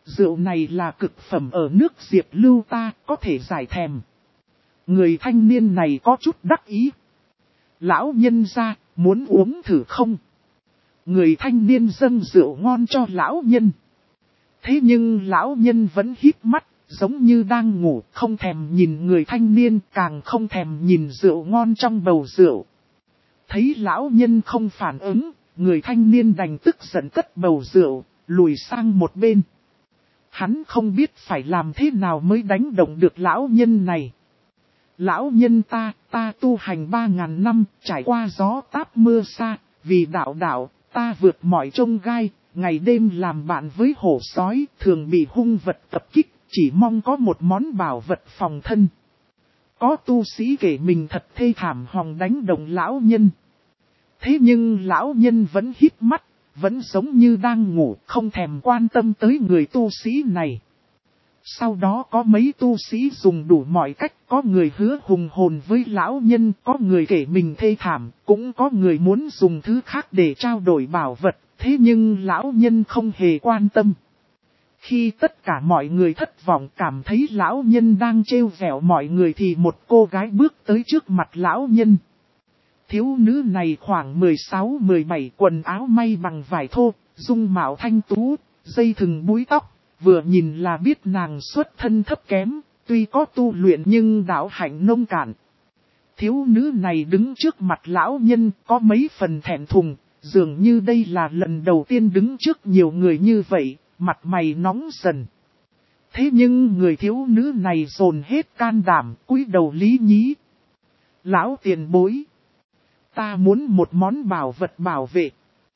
Rượu này là cực phẩm ở nước Diệp Lưu ta, có thể giải thèm. Người thanh niên này có chút đắc ý. Lão nhân ra, muốn uống thử không? Người thanh niên dâng rượu ngon cho lão nhân. Thế nhưng lão nhân vẫn híp mắt, giống như đang ngủ, không thèm nhìn người thanh niên, càng không thèm nhìn rượu ngon trong bầu rượu. Thấy lão nhân không phản ứng, người thanh niên đành tức giận cất bầu rượu, lùi sang một bên. Hắn không biết phải làm thế nào mới đánh động được lão nhân này. Lão nhân ta tu hành 3.000 năm, trải qua gió táp mưa xa, vì đạo, ta vượt mọi chông gai, ngày đêm làm bạn với hổ sói, thường bị hung vật tập kích, chỉ mong có một món bảo vật phòng thân. Có tu sĩ kể mình thật thê thảm hòng đánh động lão nhân. Thế nhưng lão nhân vẫn híp mắt, vẫn giống như đang ngủ, không thèm quan tâm tới người tu sĩ này. Sau đó có mấy tu sĩ dùng đủ mọi cách, có người hứa hùng hồn với lão nhân, có người kể mình thê thảm, cũng có người muốn dùng thứ khác để trao đổi bảo vật, thế nhưng lão nhân không hề quan tâm. Khi tất cả mọi người thất vọng cảm thấy lão nhân đang trêu vẹo mọi người thì một cô gái bước tới trước mặt lão nhân. Thiếu nữ này khoảng 16-17, quần áo may bằng vải thô, dung mạo thanh tú, dây thừng búi tóc, vừa nhìn là biết nàng xuất thân thấp kém, tuy có tu luyện nhưng đạo hạnh nông cạn. Thiếu nữ này đứng trước mặt lão nhân có mấy phần thẹn thùng, dường như đây là lần đầu tiên đứng trước nhiều người như vậy, mặt mày nóng dần. Thế nhưng người thiếu nữ này dồn hết can đảm, cúi đầu lý nhí. Lão tiền bối, ta muốn một món bảo vật bảo vệ.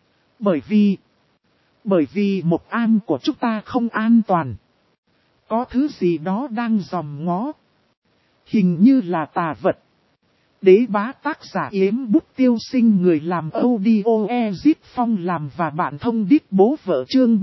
Bởi vì một an của chúng ta không an toàn. Có thứ gì đó đang dòm ngó. Hình như là tà vật. Đế bá tác giả Yếm Bút Tiêu Sinh, người làm audio Ezip Phong làm và bạn thông đít bố vợ chương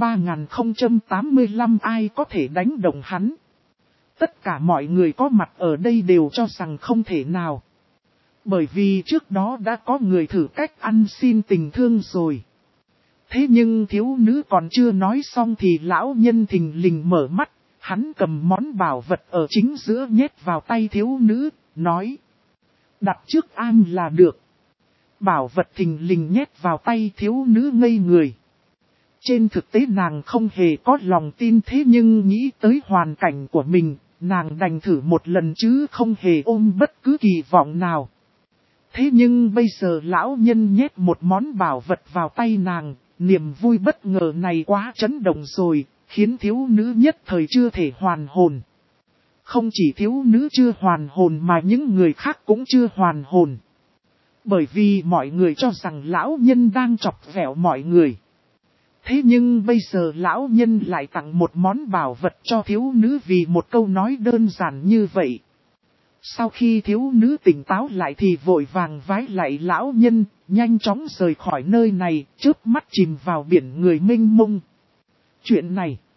3085, ai có thể đánh động hắn. Tất cả mọi người có mặt ở đây đều cho rằng không thể nào. Bởi vì trước đó đã có người thử cách ăn xin tình thương rồi. Thế nhưng thiếu nữ còn chưa nói xong thì lão nhân thình lình mở mắt, hắn cầm món bảo vật ở chính giữa nhét vào tay thiếu nữ, nói. Đặt trước an là được. Bảo vật thình lình nhét vào tay thiếu nữ ngây người. Trên thực tế nàng không hề có lòng tin, thế nhưng nghĩ tới hoàn cảnh của mình, nàng đành thử một lần chứ không hề ôm bất cứ kỳ vọng nào. Thế nhưng bây giờ lão nhân nhét một món bảo vật vào tay nàng, niềm vui bất ngờ này quá chấn động rồi, khiến thiếu nữ nhất thời chưa thể hoàn hồn. Không chỉ thiếu nữ chưa hoàn hồn mà những người khác cũng chưa hoàn hồn. Bởi vì mọi người cho rằng lão nhân đang chọc ghẹo mọi người. Thế nhưng bây giờ lão nhân lại tặng một món bảo vật cho thiếu nữ vì một câu nói đơn giản như vậy. Sau khi thiếu nữ tỉnh táo lại thì vội vàng vái lạy lão nhân, nhanh chóng rời khỏi nơi này, chớp mắt chìm vào biển người mênh mông. Chuyện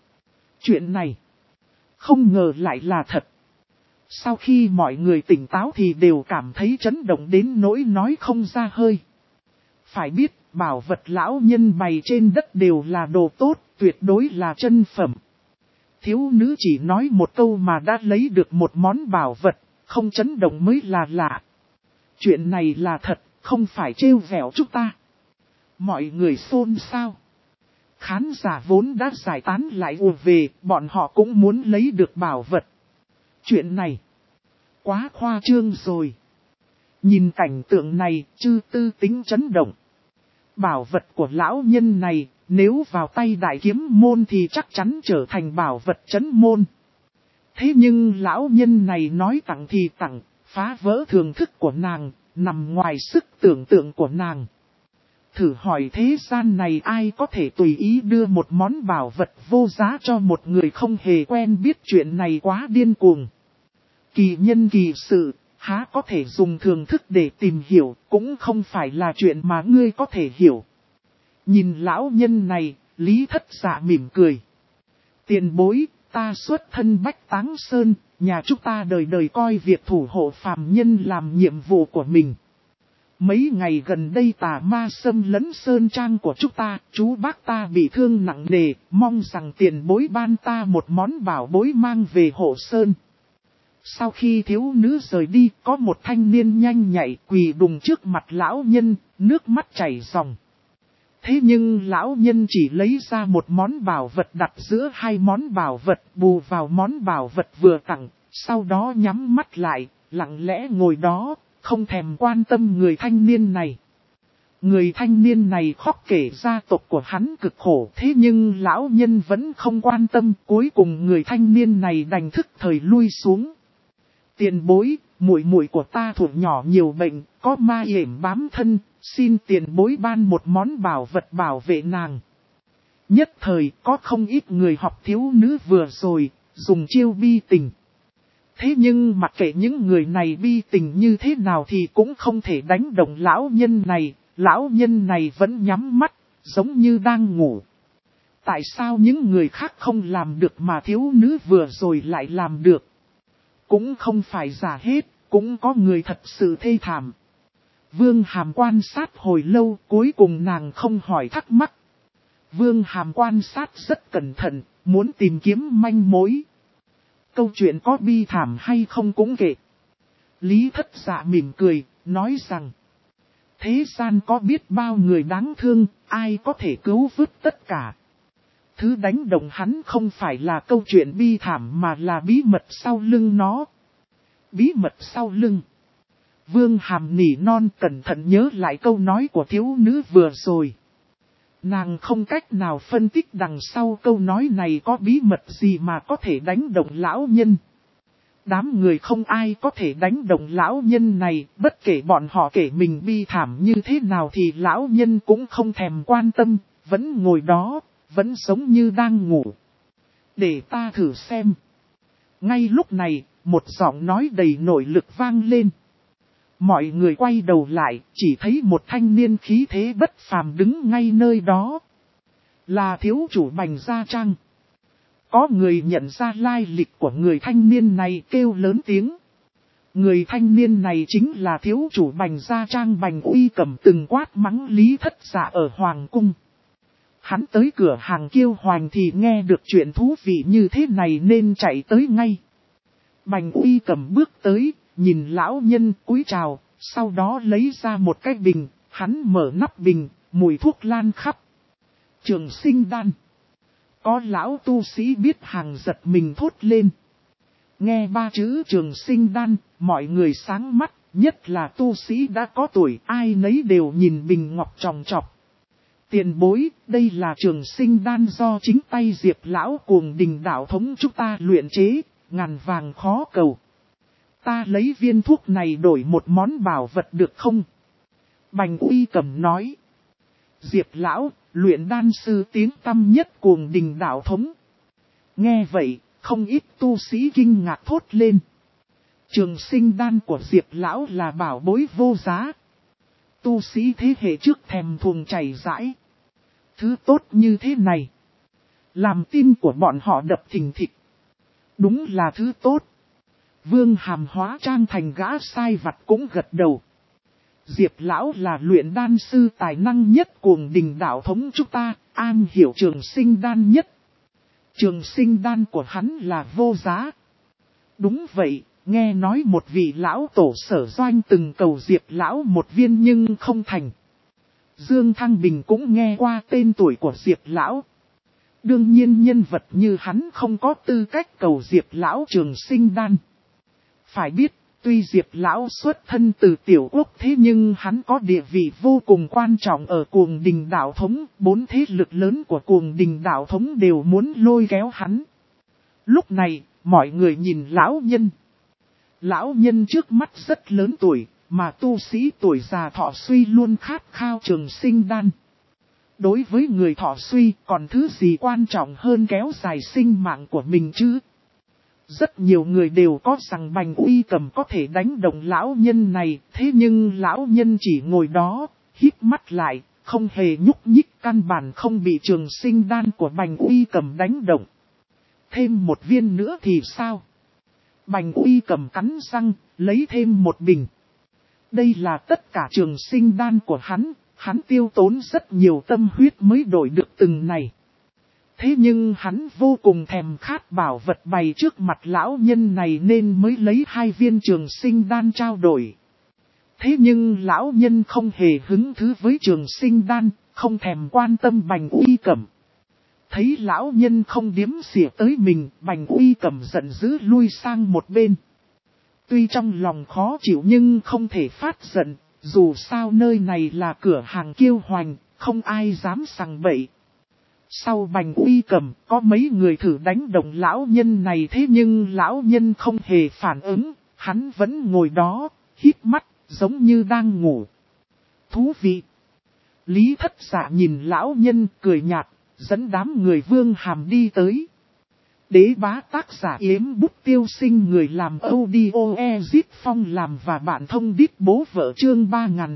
này, không ngờ lại là thật. Sau khi mọi người tỉnh táo thì đều cảm thấy chấn động đến nỗi nói không ra hơi. Phải biết, bảo vật lão nhân bày trên đất đều là đồ tốt, tuyệt đối là chân phẩm. Thiếu nữ chỉ nói một câu mà đã lấy được một món bảo vật, không chấn động mới là lạ. Chuyện này là thật, không phải trêu vẹo chúng ta. Mọi người xôn xao. Khán giả vốn đã giải tán lại ùa về, bọn họ cũng muốn lấy được bảo vật. Chuyện này, quá khoa trương rồi. Nhìn cảnh tượng này, chư tư tính chấn động. Bảo vật của lão nhân này, nếu vào tay đại kiếm môn thì chắc chắn trở thành bảo vật chấn môn. Thế nhưng lão nhân này nói tặng thì tặng, phá vỡ thường thức của nàng, nằm ngoài sức tưởng tượng của nàng. Thử hỏi thế gian này ai có thể tùy ý đưa một món bảo vật vô giá cho một người không hề quen biết, chuyện này quá điên cuồng. Kỳ nhân kỳ sự, há có thể dùng thường thức để tìm hiểu, cũng không phải là chuyện mà ngươi có thể hiểu. Nhìn lão nhân này, Lý Thất Dạ mỉm cười. Tiền bối, ta xuất thân Bách Táng Sơn, nhà chúng ta đời đời coi việc thủ hộ phàm nhân làm nhiệm vụ của mình. Mấy ngày gần đây tà ma xâm lấn sơn trang của chúng ta, chú bác ta bị thương nặng nề, mong rằng tiền bối ban ta một món bảo bối mang về hộ sơn. Sau khi thiếu nữ rời đi, có một thanh niên nhanh nhạy quỳ đùng trước mặt lão nhân, nước mắt chảy ròng. Thế nhưng lão nhân chỉ lấy ra một món bảo vật đặt giữa hai món bảo vật bù vào món bảo vật vừa tặng, sau đó nhắm mắt lại, lặng lẽ ngồi đó, không thèm quan tâm người thanh niên này. Người thanh niên này khóc kể gia tộc của hắn cực khổ, thế nhưng lão nhân vẫn không quan tâm, cuối cùng người thanh niên này đành thức thời lui xuống. Tiền bối, muội muội của ta thuở nhỏ nhiều bệnh, có ma yểm bám thân, xin tiền bối ban một món bảo vật bảo vệ nàng. Nhất thời có không ít người học thiếu nữ vừa rồi, dùng chiêu bi tình. Thế nhưng mặc kệ những người này bi tình như thế nào thì cũng không thể đánh động lão nhân này vẫn nhắm mắt, giống như đang ngủ. Tại sao những người khác không làm được mà thiếu nữ vừa rồi lại làm được? Cũng không phải giả hết, cũng có người thật sự thê thảm. Vương Hàm quan sát hồi lâu, cuối cùng nàng không hỏi thắc mắc. Vương Hàm quan sát rất cẩn thận, muốn tìm kiếm manh mối. Câu chuyện có bi thảm hay không cũng kệ. Lý Thất Dạ mỉm cười, nói rằng: thế gian có biết bao người đáng thương, ai có thể cứu vớt tất cả. Thứ đánh động hắn không phải là câu chuyện bi thảm mà là bí mật sau lưng nó. Bí mật sau lưng. Vương Hàm nỉ non cẩn thận nhớ lại câu nói của thiếu nữ vừa rồi. Nàng không cách nào phân tích đằng sau câu nói này có bí mật gì mà có thể đánh động lão nhân. Đám người không ai có thể đánh động lão nhân này, bất kể bọn họ kể mình bi thảm như thế nào thì lão nhân cũng không thèm quan tâm, vẫn ngồi đó, vẫn giống như đang ngủ. Để ta thử xem. Ngay lúc này, một giọng nói đầy nội lực vang lên. Mọi người quay đầu lại, chỉ thấy một thanh niên khí thế bất phàm đứng ngay nơi đó. Là thiếu chủ Bành Gia Trang. Có người nhận ra lai lịch của người thanh niên này kêu lớn tiếng. Người thanh niên này chính là thiếu chủ Bành Gia Trang Bành Uy Cẩm từng quát mắng Lý Thất Dạ ở Hoàng Cung. Hắn tới cửa hàng Kiêu Hoành thì nghe được chuyện thú vị như thế này nên chạy tới ngay. Bành Uy Cẩm bước tới, nhìn lão nhân cúi chào, sau đó lấy ra một cái bình, hắn mở nắp bình, mùi thuốc lan khắp. Trường sinh đan. Có lão tu sĩ biết hàng giật mình thốt lên. Nghe ba chữ trường sinh đan, mọi người sáng mắt, nhất là tu sĩ đã có tuổi, ai nấy đều nhìn bình ngọc tròng trọc. Tiền bối, đây là trường sinh đan do chính tay Diệp lão Cuồng Đình đạo thống chúng ta luyện chế, ngàn vàng khó cầu. Ta lấy viên thuốc này đổi một món bảo vật được không? Bành Uy Cẩm nói. Diệp lão, luyện đan sư tiếng tăm nhất Cuồng Đình đạo thống. Nghe vậy, không ít tu sĩ kinh ngạc thốt lên. Trường sinh đan của Diệp lão là bảo bối vô giá. Tu sĩ thế hệ trước thèm thuồng chảy rãi. Thứ tốt như thế này, làm tim của bọn họ đập thình thịch. Đúng là thứ tốt. Vương Hàm hóa trang thành gã sai vặt cũng gật đầu. Diệp lão là luyện đan sư tài năng nhất Cuồng Đình đạo thống chúng ta, an hiểu trường sinh đan nhất. Trường sinh đan của hắn là vô giá. Đúng vậy, nghe nói một vị lão tổ Sở Doanh từng cầu Diệp lão một viên nhưng không thành. Dương Thăng Bình cũng nghe qua tên tuổi của Diệp lão. Đương nhiên nhân vật như hắn không có tư cách cầu Diệp lão trường sinh đan. Phải biết, tuy Diệp lão xuất thân từ tiểu quốc thế nhưng hắn có địa vị vô cùng quan trọng ở Cuồng Đình đạo thống, 4 thế lực lớn của Cuồng Đình đạo thống đều muốn lôi kéo hắn. Lúc này, mọi người nhìn lão nhân. Lão nhân trước mắt rất lớn tuổi, mà tu sĩ tuổi già thọ suy luôn khát khao trường sinh đan. Đối với người thọ suy còn thứ gì quan trọng hơn kéo dài sinh mạng của mình chứ? Rất nhiều người đều có rằng Bành Uy Cẩm có thể đánh động lão nhân này, thế nhưng lão nhân chỉ ngồi đó, híp mắt lại, không hề nhúc nhích, căn bản không bị trường sinh đan của Bành Uy Cẩm đánh động. Thêm một viên nữa thì sao? Bành Uy Cẩm cắn răng, lấy thêm một bình. Đây là tất cả trường sinh đan của hắn tiêu tốn rất nhiều tâm huyết mới đổi được từng này. Thế nhưng hắn vô cùng thèm khát bảo vật bày trước mặt lão nhân này nên mới lấy 2 viên trường sinh đan trao đổi. Thế nhưng lão nhân không hề hứng thú với trường sinh đan, không thèm quan tâm Bành Uy Cẩm. Thấy lão nhân không điếm xỉa tới mình, Bành Uy Cẩm giận dữ lui sang một bên. Tuy trong lòng khó chịu nhưng không thể phát giận, dù sao nơi này là cửa hàng kiêu hoành, không ai dám sằng bậy. Sau Bành Uy Cẩm có mấy người thử đánh động lão nhân này thế nhưng lão nhân không hề phản ứng, hắn vẫn ngồi đó, híp mắt, giống như đang ngủ. Thú vị! Lý Thất Dạ nhìn lão nhân cười nhạt, dẫn đám người Vương Hàm đi tới. Đế bá tác giả Yếm Bút Tiêu Sinh, người làm audio Ezit Phong làm và bạn thông đít bố vợ chương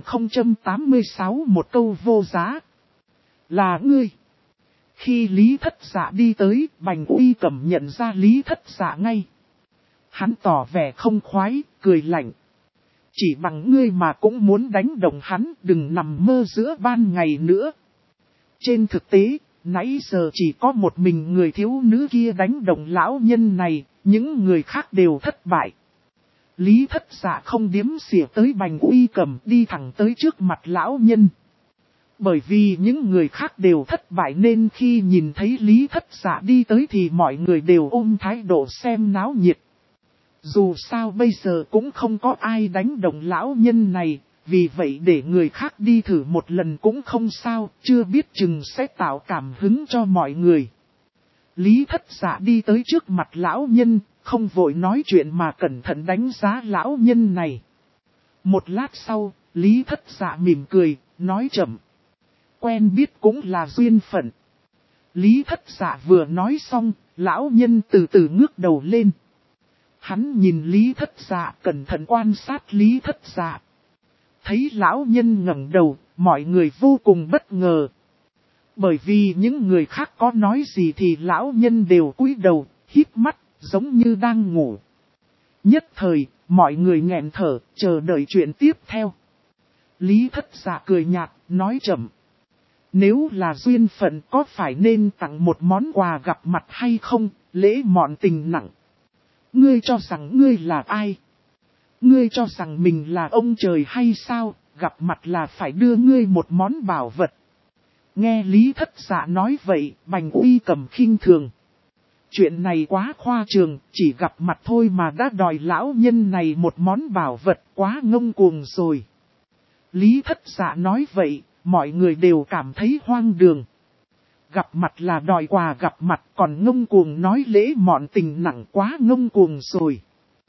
3086 một câu vô giá. Là ngươi! Khi Lý Thất Dạ đi tới, Bành Uy Cẩm nhận ra Lý Thất Dạ ngay. Hắn tỏ vẻ không khoái, cười lạnh. Chỉ bằng ngươi mà cũng muốn đánh động hắn, đừng nằm mơ giữa ban ngày nữa. Trên thực tế, nãy giờ chỉ có một mình người thiếu nữ kia đánh động lão nhân này, những người khác đều thất bại. Lý Thất Dạ không điếm xỉa tới Bành Uy Cẩm, đi thẳng tới trước mặt lão nhân. Bởi vì những người khác đều thất bại nên khi nhìn thấy Lý Thất Dạ đi tới thì mọi người đều ôm thái độ xem náo nhiệt. Dù sao bây giờ cũng không có ai đánh động lão nhân này, vì vậy để người khác đi thử một lần cũng không sao, chưa biết chừng sẽ tạo cảm hứng cho mọi người. Lý Thất Dạ đi tới trước mặt lão nhân, không vội nói chuyện mà cẩn thận đánh giá lão nhân này. Một lát sau, Lý Thất Dạ mỉm cười, nói chậm. Quen biết cũng là duyên phận. Lý Thất Dạ vừa nói xong, lão nhân từ từ ngước đầu lên. Hắn nhìn Lý Thất Dạ, cẩn thận quan sát Lý Thất Dạ. Thấy lão nhân ngẩng đầu, mọi người vô cùng bất ngờ. Bởi vì những người khác có nói gì thì lão nhân đều cúi đầu, híp mắt, giống như đang ngủ. Nhất thời, mọi người nghẹn thở, chờ đợi chuyện tiếp theo. Lý Thất Dạ cười nhạt, nói chậm. Nếu là duyên phận có phải nên tặng một món quà gặp mặt hay không, lễ mọn tình nặng. Ngươi cho rằng ngươi là ai? Ngươi cho rằng mình là ông trời hay sao, gặp mặt là phải đưa ngươi một món bảo vật. Nghe Lý Thất Dạ nói vậy, Bành Uy Cẩm khinh thường. Chuyện này quá khoa trương, chỉ gặp mặt thôi mà đã đòi lão nhân này một món bảo vật, quá ngông cuồng rồi. Lý Thất Dạ nói vậy, mọi người đều cảm thấy hoang đường. Gặp mặt là đòi quà gặp mặt, còn ngông cuồng nói lễ mọn tình nặng, quá ngông cuồng rồi.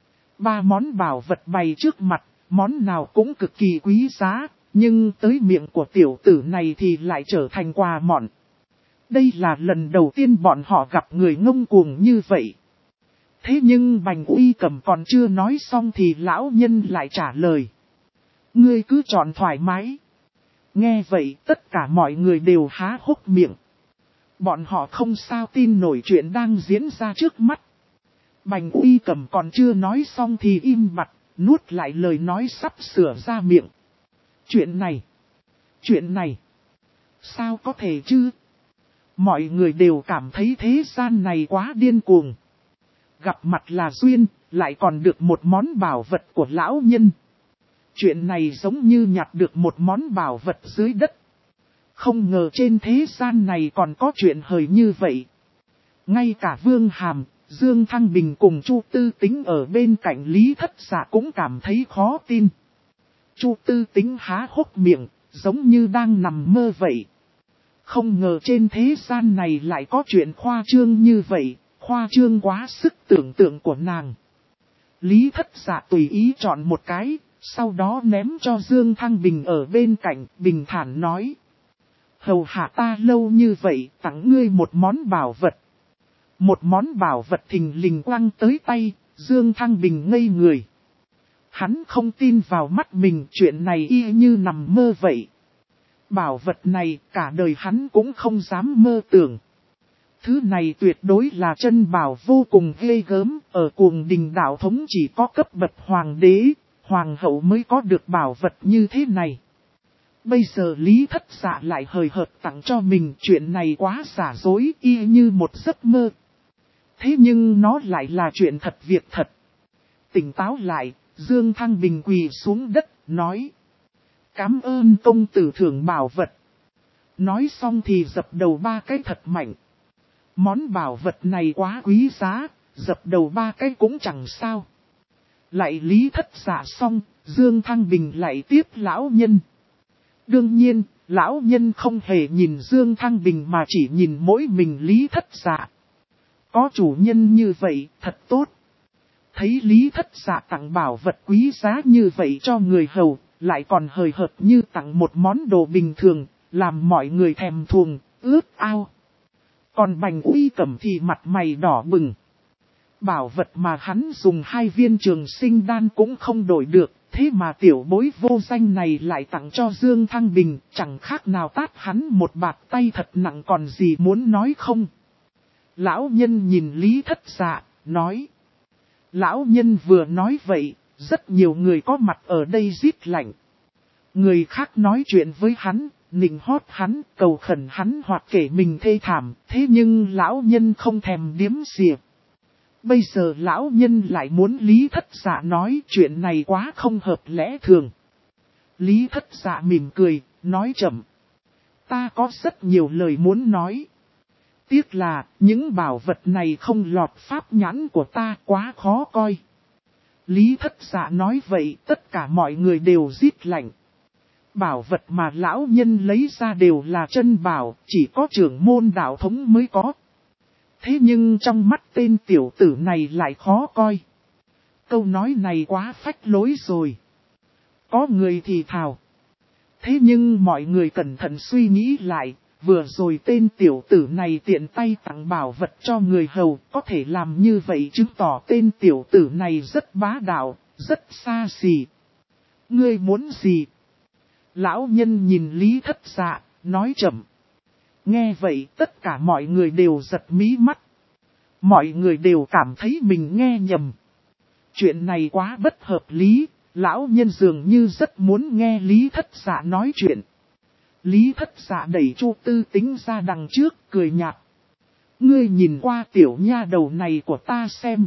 3 món bảo vật bày trước mặt, món nào cũng cực kỳ quý giá, nhưng tới miệng của tiểu tử này thì lại trở thành quà mọn. Đây là lần đầu tiên bọn họ gặp người ngông cuồng như vậy. Thế nhưng Bành Uy Cẩm còn chưa nói xong thì lão nhân lại trả lời. Ngươi cứ chọn thoải mái. Nghe vậy tất cả mọi người đều há hốc miệng. Bọn họ không sao tin nổi chuyện đang diễn ra trước mắt. Bành Uy Cẩm còn chưa nói xong thì im bặt, nuốt lại lời nói sắp sửa ra miệng. Chuyện này, sao có thể chứ? Mọi người đều cảm thấy thế gian này quá điên cuồng. Gặp mặt là duyên, lại còn được một món bảo vật của lão nhân. Chuyện này giống như nhặt được một món bảo vật dưới đất. Không ngờ trên thế gian này còn có chuyện hời như vậy. Ngay cả Vương Hàm, Dương Thăng Bình cùng Chu Tư Tính ở bên cạnh Lý Thất Dạ cũng cảm thấy khó tin. Chu Tư Tính há hốc miệng, giống như đang nằm mơ vậy. Không ngờ trên thế gian này lại có chuyện khoa trương như vậy, khoa trương quá sức tưởng tượng của nàng. Lý Thất Dạ tùy ý chọn một cái, sau đó ném cho Dương Thăng Bình ở bên cạnh, bình thản nói. Hầu hạ ta lâu như vậy, tặng ngươi một món bảo vật. Một món bảo vật thình lình quăng tới tay, Dương Thăng Bình ngây người. Hắn không tin vào mắt mình, chuyện này y như nằm mơ vậy. Bảo vật này cả đời hắn cũng không dám mơ tưởng. Thứ này tuyệt đối là chân bảo vô cùng ghê gớm, ở Cuồng Đình đạo thống chỉ có cấp bậc hoàng đế, hoàng hậu mới có được bảo vật như thế này. Bây giờ Lý Thất Dạ lại hời hợt tặng cho mình, chuyện này quá giả dối, y như một giấc mơ. Thế nhưng nó lại là chuyện thật, việc thật. Tỉnh táo lại, Dương Thăng Bình quỳ xuống đất, nói. Cảm ơn công tử thưởng bảo vật. Nói xong thì dập đầu 3 cái thật mạnh. Món bảo vật này quá quý giá, dập đầu 3 cái cũng chẳng sao. Lại Lý Thất Dạ xong, Dương Thăng Bình lại tiếp lão nhân. Đương nhiên, lão nhân không hề nhìn Dương Thăng Bình mà chỉ nhìn mỗi mình Lý Thất Dạ. Có chủ nhân như vậy, thật tốt. Thấy Lý Thất Dạ tặng bảo vật quý giá như vậy cho người hầu, lại còn hời hợt như tặng một món đồ bình thường, làm mọi người thèm thuồng, ước ao. Còn Bành Uy Cẩm thì mặt mày đỏ bừng. Bảo vật mà hắn dùng 2 viên trường sinh đan cũng không đổi được, thế mà tiểu bối vô danh này lại tặng cho Dương Thăng Bình, chẳng khác nào tát hắn một bạt tay thật nặng, còn gì muốn nói không. Lão nhân nhìn Lý Thất Dạ, nói. Lão nhân vừa nói vậy, rất nhiều người có mặt ở đây rít lạnh. Người khác nói chuyện với hắn, nịnh hót hắn, cầu khẩn hắn hoặc kể mình thê thảm, thế nhưng lão nhân không thèm điếm xỉa. Bây giờ lão nhân lại muốn Lý Thất Dạ nói chuyện này quá không hợp lẽ thường. Lý Thất Dạ mỉm cười, nói chậm. Ta có rất nhiều lời muốn nói. Tiếc là những bảo vật này không lọt pháp nhãn của ta, quá khó coi. Lý Thất Dạ nói vậy tất cả mọi người đều rít lạnh. Bảo vật mà lão nhân lấy ra đều là chân bảo, chỉ có trưởng môn đạo thống mới có. Thế nhưng trong mắt tên tiểu tử này lại khó coi. Câu nói này quá phách lối rồi. Có người thì thào. Thế nhưng mọi người cẩn thận suy nghĩ lại, vừa rồi tên tiểu tử này tiện tay tặng bảo vật cho người hầu, có thể làm như vậy chứng tỏ tên tiểu tử này rất bá đạo, rất xa xỉ. Ngươi muốn gì? Lão nhân nhìn Lý Thất Dạ, nói chậm. Nghe vậy tất cả mọi người đều giật mí mắt. Mọi người đều cảm thấy mình nghe nhầm. Chuyện này quá bất hợp lý, lão nhân dường như rất muốn nghe Lý Thất Dạ nói chuyện. Lý Thất Dạ đẩy Chu Tư Tính ra đằng trước, cười nhạt. Ngươi nhìn qua tiểu nha đầu này của ta xem.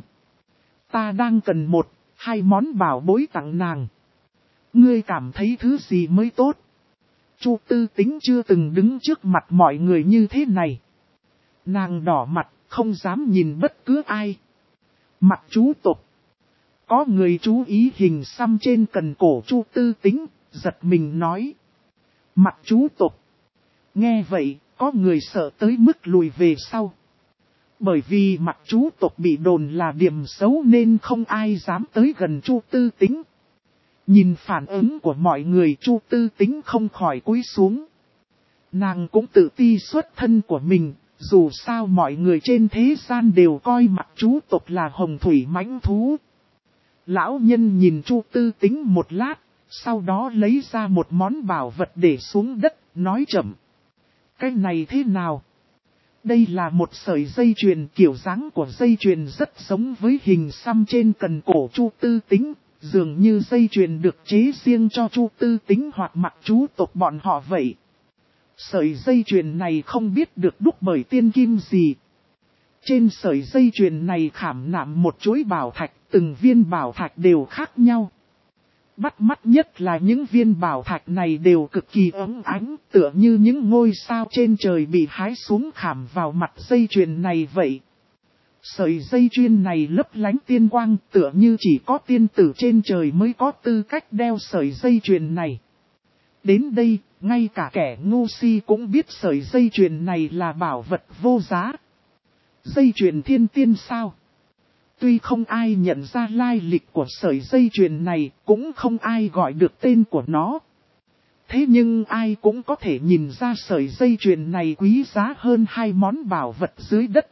Ta đang cần 1-2 món bảo bối tặng nàng. Ngươi cảm thấy thứ gì mới tốt? Chu Tư Tính chưa từng đứng trước mặt mọi người như thế này. Nàng đỏ mặt, không dám nhìn bất cứ ai. Mặt chú tục. Có người chú ý hình xăm trên cần cổ Chu Tư Tính, giật mình nói. Mặt chú tục. Nghe vậy, có người sợ tới mức lùi về sau. Bởi vì mặt chú tục bị đồn là điểm xấu nên không ai dám tới gần Chu Tư Tính. Nhìn phản ứng của mọi người, Chu Tư Tính không khỏi cúi xuống. Nàng cũng tự ti xuất thân của mình, dù sao mọi người trên thế gian đều coi mặt chú tục là hồng thủy mãnh thú. Lão nhân nhìn Chu Tư Tính một lát, sau đó lấy ra một món bảo vật để xuống đất, nói chậm. Cái này thế nào? Đây là một sợi dây chuyền, kiểu dáng của dây chuyền rất giống với hình xăm trên cần cổ Chu Tư Tính. Dường như dây chuyền được chế riêng cho Chu Tư Tính hoặc mặt chú tộc bọn họ vậy. Sợi dây chuyền này không biết được đúc bởi tiên kim gì. Trên sợi dây chuyền này khảm nạm một chuỗi bảo thạch, từng viên bảo thạch đều khác nhau. Bắt mắt nhất là những viên bảo thạch này đều cực kỳ óng ánh, tựa như những ngôi sao trên trời bị hái xuống khảm vào mặt dây chuyền này vậy. Sợi dây chuyền này lấp lánh tiên quang, tựa như chỉ có tiên tử trên trời mới có tư cách đeo sợi dây chuyền này. Đến đây, ngay cả kẻ ngu si cũng biết sợi dây chuyền này là bảo vật vô giá. Dây chuyền thiên tiên sao? Tuy không ai nhận ra lai lịch của sợi dây chuyền này, cũng không ai gọi được tên của nó. Thế nhưng ai cũng có thể nhìn ra sợi dây chuyền này quý giá hơn 2 món bảo vật dưới đất.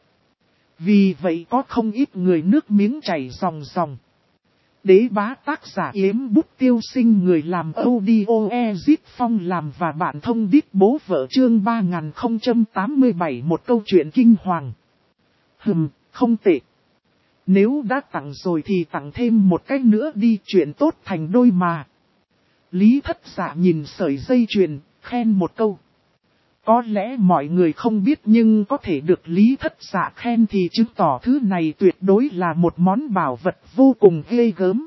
Vì vậy có không ít người nước miếng chảy ròng ròng. Đế bá tác giả Yếm Bút Tiêu Sinh, người làm audio Ezit Phong làm và bạn thông đít bố vợ chương 3087, một câu chuyện kinh hoàng. Không tệ. Nếu đã tặng rồi thì tặng thêm một cái nữa đi, chuyện tốt thành đôi mà. Lý Thất Dạ nhìn sợi dây chuyền, khen một câu. Có lẽ mọi người không biết nhưng có thể được Lý Thất Dạ khen thì chứng tỏ thứ này tuyệt đối là một món bảo vật vô cùng ghê gớm.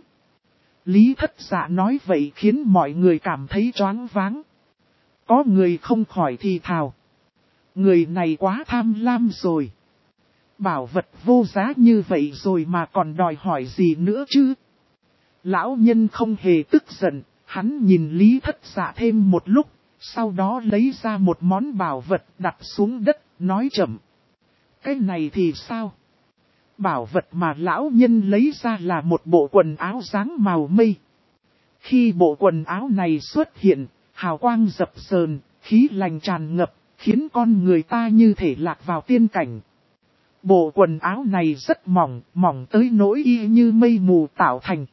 Lý Thất Dạ nói vậy khiến mọi người cảm thấy choáng váng. Có người không khỏi thì thào. Người này quá tham lam rồi. Bảo vật vô giá như vậy rồi mà còn đòi hỏi gì nữa chứ? Lão nhân không hề tức giận, hắn nhìn Lý Thất Dạ thêm một lúc, sau đó lấy ra một món bảo vật đặt xuống đất, nói chậm. Cái này thì sao? Bảo vật mà lão nhân lấy ra là một bộ quần áo dáng màu mây. Khi bộ quần áo này xuất hiện, hào quang dập dờn, khí lành tràn ngập, khiến con người ta như thể lạc vào tiên cảnh. Bộ quần áo này rất mỏng, mỏng tới nỗi y như mây mù tạo thành.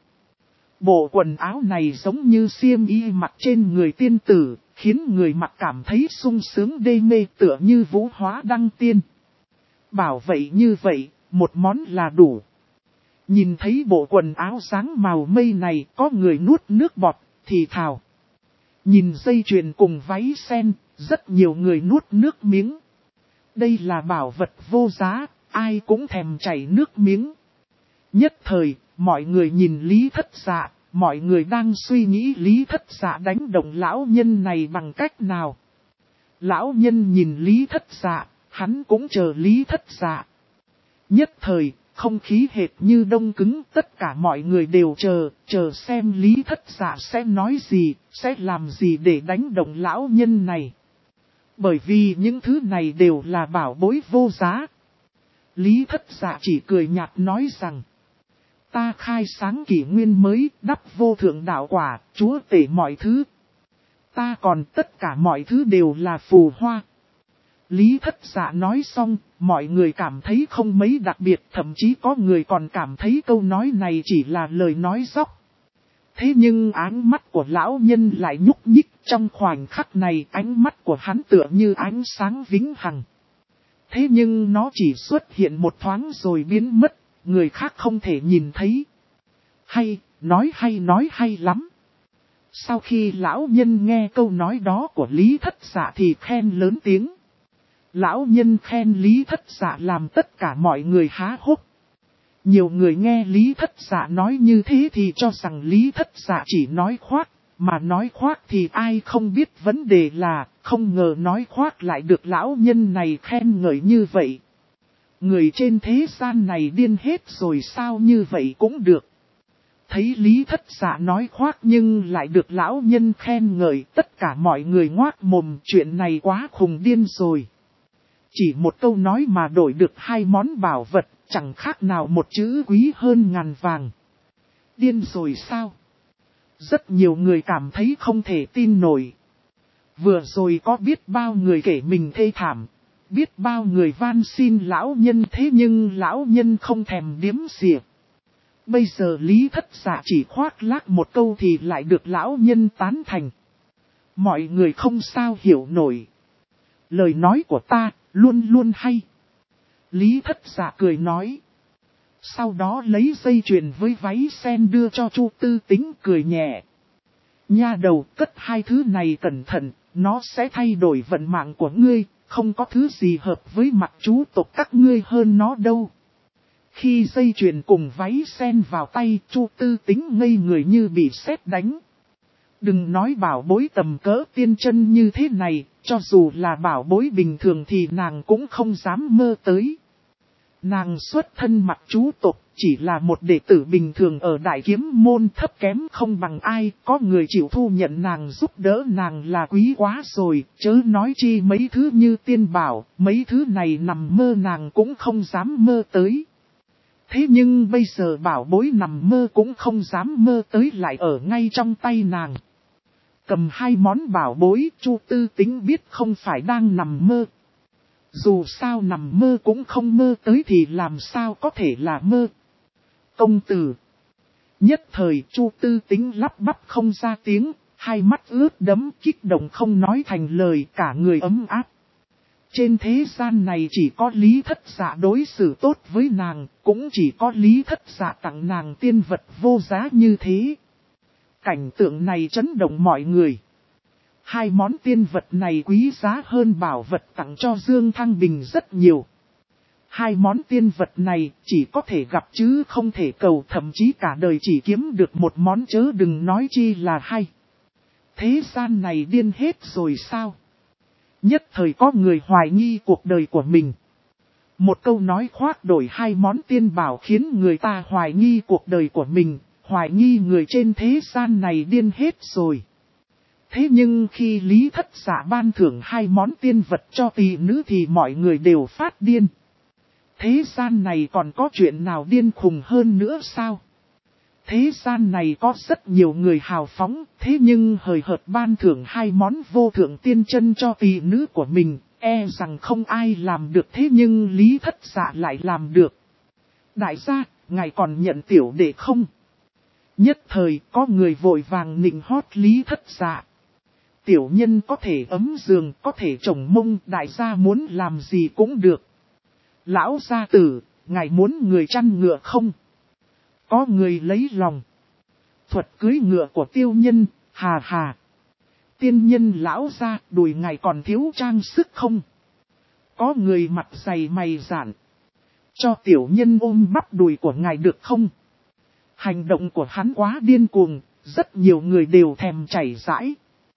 Bộ quần áo này giống như xiêm y mặc trên người tiên tử, khiến người mặc cảm thấy sung sướng đê mê tựa như vũ hóa đăng tiên. Bảo vậy như vậy, một món là đủ. Nhìn thấy bộ quần áo dáng màu mây này có người nuốt nước bọt, thì thào. Nhìn dây chuyền cùng váy sen, rất nhiều người nuốt nước miếng. Đây là bảo vật vô giá, ai cũng thèm chảy nước miếng. Nhất thời, mọi người nhìn Lý Thất Dạ, mọi người đang suy nghĩ Lý Thất Dạ đánh động lão nhân này bằng cách nào. Lão nhân nhìn Lý Thất Dạ, hắn cũng chờ Lý Thất Dạ. Nhất thời, không khí hệt như đông cứng, tất cả mọi người đều chờ xem Lý Thất Dạ sẽ nói gì, sẽ làm gì để đánh động lão nhân này. Bởi vì những thứ này đều là bảo bối vô giá. Lý Thất Dạ chỉ cười nhạt nói rằng. Ta khai sáng kỷ nguyên mới, đắp vô thượng đạo quả, chúa tể mọi thứ. Ta còn tất cả mọi thứ đều là phù hoa. Lý Thất Dạ nói xong, mọi người cảm thấy không mấy đặc biệt, thậm chí có người còn cảm thấy câu nói này chỉ là lời nói dóc. Thế nhưng ánh mắt của lão nhân lại nhúc nhích, trong khoảnh khắc này ánh mắt của hắn tựa như ánh sáng vĩnh hằng. Thế nhưng nó chỉ xuất hiện một thoáng rồi biến mất, người khác không thể nhìn thấy. Hay nói lắm. Sau khi lão nhân nghe câu nói đó của Lý Thất Dạ thì khen lớn tiếng. Lão nhân khen Lý Thất Dạ làm tất cả mọi người há hốc. Nhiều người nghe Lý Thất Dạ nói như thế thì cho rằng Lý Thất Dạ chỉ nói khoác, mà nói khoác thì ai không biết vấn đề là, không ngờ nói khoác lại được lão nhân này khen ngợi như vậy. Người trên thế gian này điên hết rồi sao như vậy cũng được. Thấy Lý Thất Dạ nói khoác nhưng lại được lão nhân khen ngợi, tất cả mọi người ngoác mồm, chuyện này quá khùng điên rồi. Chỉ một câu nói mà đổi được hai món bảo vật, chẳng khác nào một chữ quý hơn ngàn vàng. Điên rồi sao? Rất nhiều người cảm thấy không thể tin nổi. Vừa rồi có biết bao người kể mình thê thảm, biết bao người van xin lão nhân, thế nhưng lão nhân không thèm điếm xỉa. Bây giờ Lý Thất Dạ chỉ khoác lác một câu thì lại được lão nhân tán thành. Mọi người không sao hiểu nổi. Lời nói của ta luôn luôn hay. Lý Thất Dạ cười nói. Sau đó lấy dây chuyền với váy sen đưa cho Chu Tư Tính, cười nhẹ. Nha đầu, cất hai thứ này cẩn thận, nó sẽ thay đổi vận mạng của ngươi, không có thứ gì hợp với mặt chú tộc các ngươi hơn nó đâu. Khi dây chuyền cùng váy sen vào tay, Chu Tư Tính ngây người như bị sét đánh. Đừng nói bảo bối tầm cỡ tiên chân như thế này, cho dù là bảo bối bình thường thì nàng cũng không dám mơ tới. Nàng xuất thân mặt chú tộc, chỉ là một đệ tử bình thường ở Đại Kiếm môn, thấp kém không bằng ai, có người chịu thu nhận nàng giúp đỡ nàng là quý quá rồi, chớ nói chi mấy thứ như tiên bảo, mấy thứ này nằm mơ nàng cũng không dám mơ tới. Thế nhưng bây giờ bảo bối nằm mơ cũng không dám mơ tới lại ở ngay trong tay nàng. Cầm hai món bảo bối, Chu Tư Tính biết không phải đang nằm mơ. Dù sao nằm mơ cũng không mơ tới thì làm sao có thể là mơ. Công tử. Nhất thời Chu Tư Tính lắp bắp không ra tiếng, hai mắt ướt đẫm kích động không nói thành lời, cả người ấm áp. Trên thế gian này chỉ có Lý Thất Dạ đối xử tốt với nàng, cũng chỉ có Lý Thất Dạ tặng nàng tiên vật vô giá như thế. Cảnh tượng này chấn động mọi người. Hai món tiên vật này quý giá hơn bảo vật tặng cho Dương Thăng Bình rất nhiều. Hai món tiên vật này chỉ có thể gặp chứ không thể cầu, thậm chí cả đời chỉ kiếm được một món chớ đừng nói chi là hai. Thế gian này điên hết rồi sao? Nhất thời có người hoài nghi cuộc đời của mình. Một câu nói khoác đổi hai món tiên bảo khiến người ta hoài nghi cuộc đời của mình, hoài nghi người trên thế gian này điên hết rồi. Thế nhưng khi Lý Thất Dạ ban thưởng hai món tiên vật cho tỷ nữ thì mọi người đều phát điên. Thế gian này còn có chuyện nào điên khùng hơn nữa sao? Thế gian này có rất nhiều người hào phóng, thế nhưng hời hợt ban thưởng hai món vô thượng tiên chân cho tỷ nữ của mình, e rằng không ai làm được, thế nhưng Lý Thất Dạ lại làm được. Đại gia, ngài còn nhận tiểu đệ không? Nhất thời có người vội vàng nịnh hót Lý Thất Dạ. Tiểu nhân có thể ấm giường, có thể trồng mông, đại gia muốn làm gì cũng được. Lão gia tử, ngài muốn người chăn ngựa không? Có người lấy lòng. Thuật cưới ngựa của tiêu nhân, hà hà. Tiên nhân lão gia, đùi ngài còn thiếu trang sức không? Có người mặt dày mày dạn. Cho tiểu nhân ôm bắp đùi của ngài được không? Hành động của hắn quá điên cuồng, rất nhiều người đều thèm chảy rãi.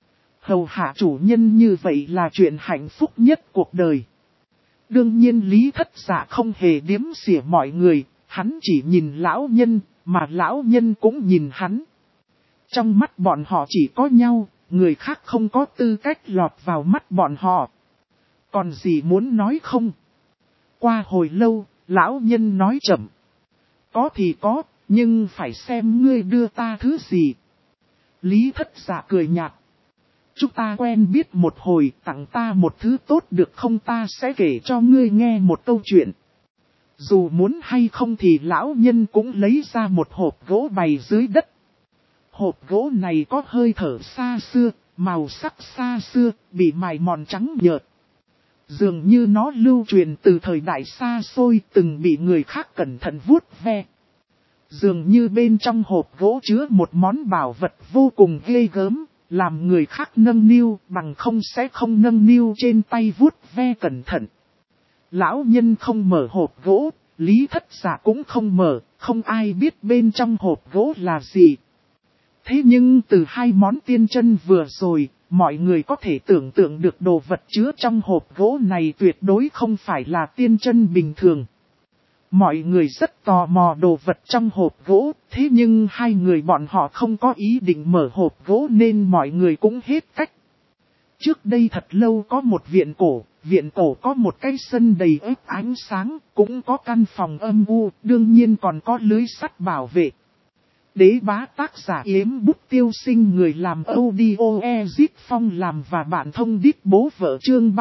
Hầu hạ chủ nhân như vậy là chuyện hạnh phúc nhất cuộc đời. Đương nhiên Lý Thất Dạ không hề điếm xỉa mọi người, hắn chỉ nhìn lão nhân, mà lão nhân cũng nhìn hắn. Trong mắt bọn họ chỉ có nhau, người khác không có tư cách lọt vào mắt bọn họ. Còn gì muốn nói không? Qua hồi lâu, lão nhân nói chậm. Có thì có, nhưng phải xem ngươi đưa ta thứ gì. Lý Thất Dạ cười nhạt. Chúng ta quen biết một hồi, tặng ta một thứ tốt được không, ta sẽ kể cho ngươi nghe một câu chuyện. Dù muốn hay không thì lão nhân cũng lấy ra một hộp gỗ bày dưới đất. Hộp gỗ này có hơi thở xa xưa, màu sắc xa xưa, bị mài mòn trắng nhợt. Dường như nó lưu truyền từ thời đại xa xôi, từng bị người khác cẩn thận vuốt ve. Dường như bên trong hộp gỗ chứa một món bảo vật vô cùng ghê gớm, làm người khác nâng niu bằng không sẽ không nâng niu trên tay vuốt ve cẩn thận. Lão nhân không mở hộp gỗ, Lý Thất Dạ cũng không mở, không ai biết bên trong hộp gỗ là gì. Thế nhưng từ hai món tiên chân vừa rồi, mọi người có thể tưởng tượng được đồ vật chứa trong hộp gỗ này tuyệt đối không phải là tiên chân bình thường. Mọi người rất tò mò đồ vật trong hộp gỗ, thế nhưng hai người bọn họ không có ý định mở hộp gỗ nên mọi người cũng hết cách. Trước đây thật lâu có một viện cổ có một cái sân đầy ếp ánh sáng, cũng có căn phòng âm u, đương nhiên còn có lưới sắt bảo vệ. Đế bá tác giả Yếm Bút Tiêu Sinh, người làm audio Ezit Phong làm và bạn thông đít bố vợ chương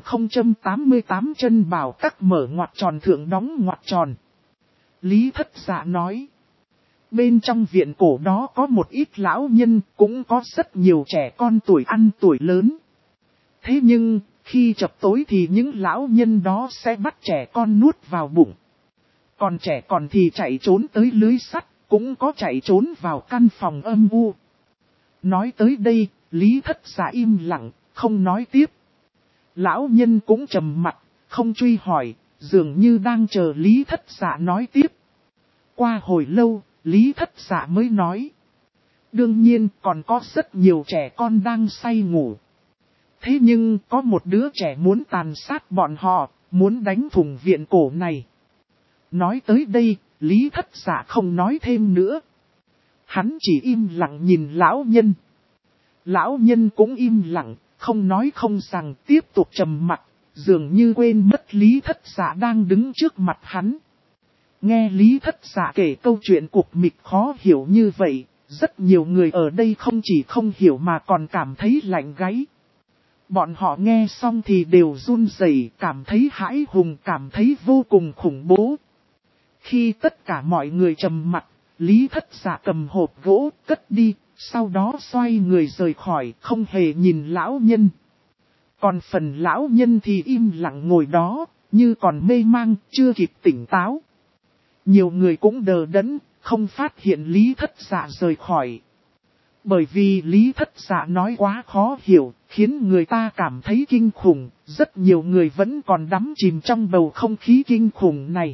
3088 chân bảo các mở ngoặc tròn thượng đóng ngoặc tròn. Lý Thất Dạ nói. Bên trong viện cổ đó có một ít lão nhân, cũng có rất nhiều trẻ con tuổi ăn tuổi lớn. Thế nhưng, khi chập tối thì những lão nhân đó sẽ bắt trẻ con nuốt vào bụng. Còn trẻ còn thì chạy trốn tới lưới sắt, cũng có chạy trốn vào căn phòng âm u. Nói tới đây, Lý Thất Dạ im lặng, không nói tiếp. Lão nhân cũng trầm mặt, không truy hỏi, dường như đang chờ Lý Thất Dạ nói tiếp. Qua hồi lâu, Lý Thất Dạ mới nói. Đương nhiên còn có rất nhiều trẻ con đang say ngủ. Thế nhưng có một đứa trẻ muốn tàn sát bọn họ, muốn đánh thủng viện cổ này. Nói tới đây, Lý Thất Dạ không nói thêm nữa. Hắn chỉ im lặng nhìn lão nhân. Lão nhân cũng im lặng, không nói không rằng, tiếp tục trầm mặc, dường như quên mất Lý Thất Dạ đang đứng trước mặt hắn. Nghe Lý Thất Dạ kể câu chuyện cục mịch khó hiểu như vậy, rất nhiều người ở đây không chỉ không hiểu mà còn cảm thấy lạnh gáy. Bọn họ nghe xong thì đều run rẩy, cảm thấy hãi hùng, cảm thấy vô cùng khủng bố. Khi tất cả mọi người trầm mặc, Lý Thất Dạ cầm hộp gỗ cất đi, sau đó xoay người rời khỏi, không hề nhìn lão nhân. Còn phần lão nhân thì im lặng ngồi đó, như còn mê mang, chưa kịp tỉnh táo. Nhiều người cũng đờ đẫn, không phát hiện Lý Thất Dạ rời khỏi. Bởi vì Lý Thất Dạ nói quá khó hiểu, khiến người ta cảm thấy kinh khủng, rất nhiều người vẫn còn đắm chìm trong bầu không khí kinh khủng này.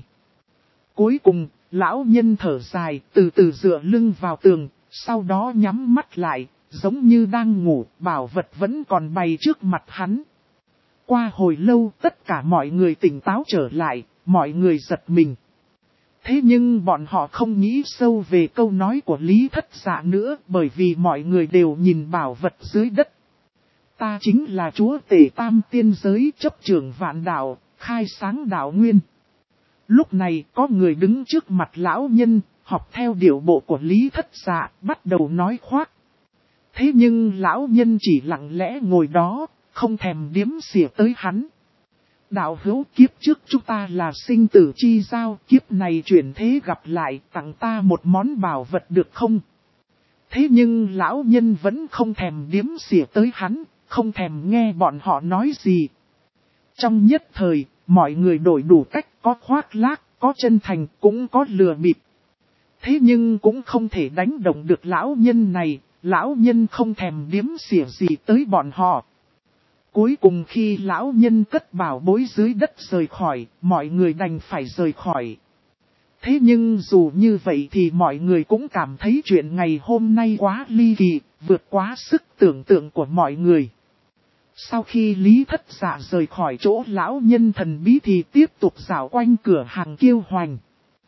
Cuối cùng, lão nhân thở dài, từ từ dựa lưng vào tường, sau đó nhắm mắt lại, giống như đang ngủ, bảo vật vẫn còn bày trước mặt hắn. Qua hồi lâu, tất cả mọi người tỉnh táo trở lại, mọi người giật mình. Thế nhưng bọn họ không nghĩ sâu về câu nói của Lý Thất Dạ nữa, bởi vì mọi người đều nhìn bảo vật dưới đất. Ta chính là chúa tể tam tiên giới, chấp trưởng vạn đạo, khai sáng đạo nguyên. Lúc này có người đứng trước mặt lão nhân, học theo điệu bộ của Lý Thất Dạ, bắt đầu nói khoác. Thế nhưng lão nhân chỉ lặng lẽ ngồi đó, không thèm điếm xỉa tới hắn. Đạo hữu, kiếp trước chúng ta là sinh tử chi giao, kiếp này chuyển thế gặp lại, tặng ta một món bảo vật được không? Thế nhưng lão nhân vẫn không thèm điếm xỉa tới hắn, không thèm nghe bọn họ nói gì. Trong nhất thời, mọi người đổi đủ cách, có khoác lác, có chân thành, cũng có lừa bịp. Thế nhưng cũng không thể đánh động được lão nhân này, lão nhân không thèm điếm xỉa gì tới bọn họ. Cuối cùng khi lão nhân cất bảo bối dưới đất rời khỏi, mọi người đành phải rời khỏi. Thế nhưng dù như vậy thì mọi người cũng cảm thấy chuyện ngày hôm nay quá ly kỳ, vượt quá sức tưởng tượng của mọi người. Sau khi Lý Thất Dạ rời khỏi chỗ lão nhân thần bí thì tiếp tục dạo quanh cửa hàng Kiêu Hoành.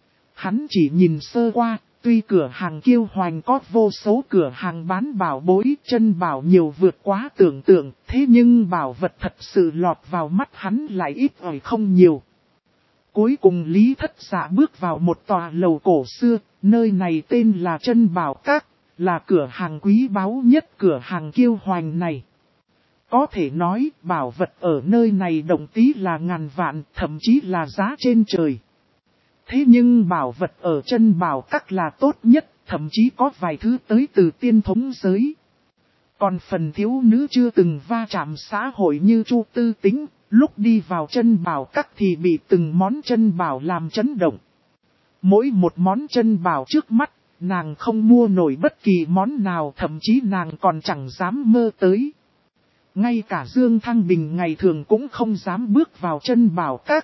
Hắn chỉ nhìn sơ qua, tuy cửa hàng Kiêu Hoành có vô số cửa hàng bán bảo bối, chân bảo nhiều vượt quá tưởng tượng, thế nhưng bảo vật thật sự lọt vào mắt hắn lại ít ỏi không nhiều. Cuối cùng Lý Thất Dạ bước vào một tòa lầu cổ xưa, nơi này tên là Chân Bảo Các, là cửa hàng quý báu nhất cửa hàng Kiêu Hoành này. Có thể nói bảo vật ở nơi này đồng tí là ngàn vạn, thậm chí là giá trên trời. Thế nhưng bảo vật ở Chân Bảo Các là tốt nhất, thậm chí có vài thứ tới từ tiên thống giới. Còn phần thiếu nữ chưa từng va chạm xã hội như Chu Tư Tính, lúc đi vào Chân Bảo Các thì bị từng món chân bảo làm chấn động. Mỗi một món chân bảo trước mắt, nàng không mua nổi bất kỳ món nào, thậm chí nàng còn chẳng dám mơ tới. Ngay cả Dương Thăng Bình ngày thường cũng không dám bước vào Chân Bảo Các.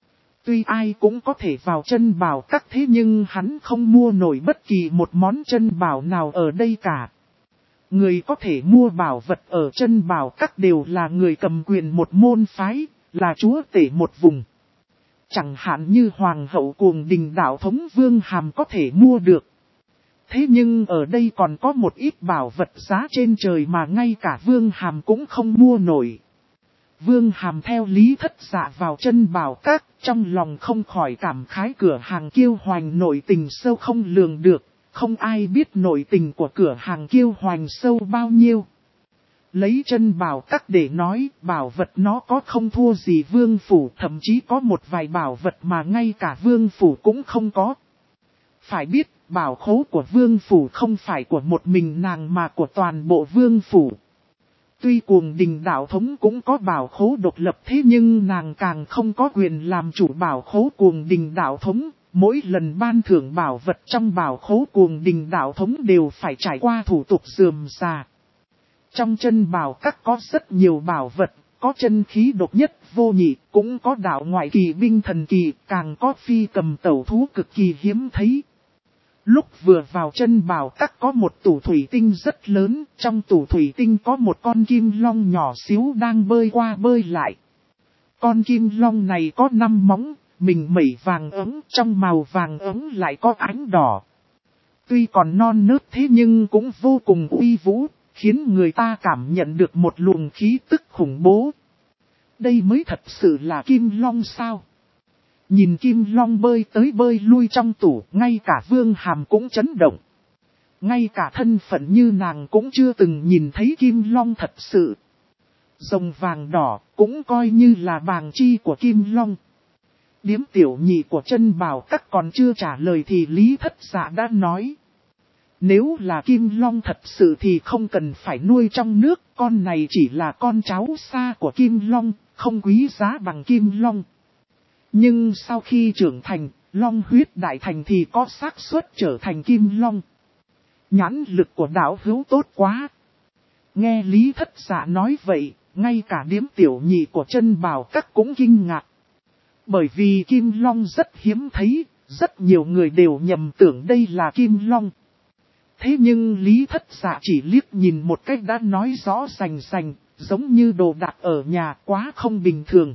Tuy ai cũng có thể vào Chân Bảo Các, thế nhưng hắn không mua nổi bất kỳ một món chân bảo nào ở đây cả. Người có thể mua bảo vật ở Chân Bảo Các đều là người cầm quyền một môn phái, là chúa tể một vùng. Chẳng hạn như Hoàng hậu Cuồng Đình đạo thống Vương Hàm có thể mua được. Thế nhưng ở đây còn có một ít bảo vật giá trên trời mà ngay cả Vương Hàm cũng không mua nổi. Vương Hàm theo Lý Thất Dạ vào Chân Bảo Các, trong lòng không khỏi cảm khái cửa hàng Kiêu Hoành nội tình sâu không lường được, không ai biết nội tình của cửa hàng Kiêu Hoành sâu bao nhiêu. Lấy Chân Bảo Các để nói, bảo vật nó có không thua gì Vương Phủ, thậm chí có một vài bảo vật mà ngay cả Vương Phủ cũng không có. Phải biết, bảo khố của Vương Phủ không phải của một mình nàng mà của toàn bộ Vương Phủ. Tuy Cuồng Đình đạo thống cũng có bảo khố độc lập, thế nhưng nàng càng không có quyền làm chủ bảo khố Cuồng Đình đạo thống. Mỗi lần ban thưởng bảo vật trong bảo khố Cuồng Đình đạo thống đều phải trải qua thủ tục rườm rà. Trong Chân Bảo Các có rất nhiều bảo vật, có chân khí độc nhất vô nhị, cũng có đạo ngoại kỳ binh thần kỳ, càng có phi cầm tẩu thú cực kỳ hiếm thấy. Lúc vừa vào Chân Bảo Các có một tủ thủy tinh rất lớn, trong tủ thủy tinh có một con kim long nhỏ xíu đang bơi qua bơi lại. Con kim long này có 5 móng, mình mẩy vàng ấm, trong màu vàng ấm lại có ánh đỏ. Tuy còn non nớt thế nhưng cũng vô cùng uy vũ, khiến người ta cảm nhận được một luồng khí tức khủng bố. Đây mới thật sự là kim long sao? Nhìn kim long bơi tới bơi lui trong tủ, ngay cả Vương Hàm cũng chấn động. Ngay cả thân phận như nàng cũng chưa từng nhìn thấy kim long thật sự. Rồng vàng đỏ cũng coi như là bàng chi của kim long. Điếm tiểu nhị của Chân Bảo Các còn chưa trả lời thì Lý Thất Dạ đã nói. Nếu là Kim Long thật sự thì không cần phải nuôi trong nước, con này chỉ là con cháu xa của Kim Long, không quý giá bằng Kim Long. Nhưng sau khi trưởng thành, Long huyết đại thành thì có xác suất trở thành Kim Long. Nhãn lực của đạo hữu tốt quá. Nghe Lý Thất Dạ nói vậy, ngay cả Điếm Tiểu Nhị của Chân Bảo Các cũng kinh ngạc. Bởi vì Kim Long rất hiếm thấy, rất nhiều người đều nhầm tưởng đây là Kim Long. Thế nhưng Lý Thất Dạ chỉ liếc nhìn một cách đã nói rõ rành rành, giống như đồ đạc ở nhà quá không bình thường.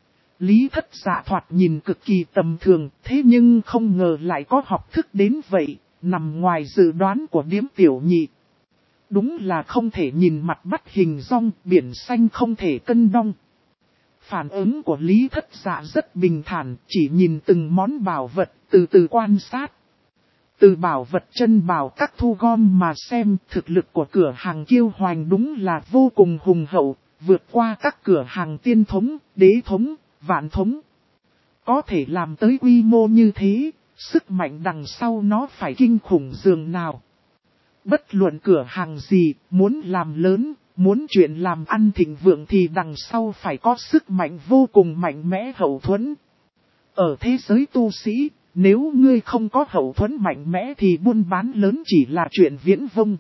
Lý Thất Dạ thoạt nhìn cực kỳ tầm thường, thế nhưng không ngờ lại có học thức đến vậy, nằm ngoài dự đoán của Điếm Tiểu Nhị. Đúng là không thể nhìn mặt bắt hình dong, biển xanh không thể cân đong. Phản ứng của Lý Thất Dạ rất bình thản, chỉ nhìn từng món bảo vật, từ từ quan sát. Từ bảo vật Chân Bảo Các thu gom mà xem, thực lực của cửa hàng Kiêu Hoành đúng là vô cùng hùng hậu, vượt qua các cửa hàng Tiên Thống, Đế Thống, Vạn Thống. Có thể làm tới quy mô như thế, sức mạnh đằng sau nó phải kinh khủng dường nào. Bất luận cửa hàng gì, muốn làm lớn, muốn chuyện làm ăn thịnh vượng thì đằng sau phải có sức mạnh vô cùng mạnh mẽ hậu thuẫn. Ở thế giới tu sĩ, nếu ngươi không có hậu thuẫn mạnh mẽ thì buôn bán lớn chỉ là chuyện viễn vông.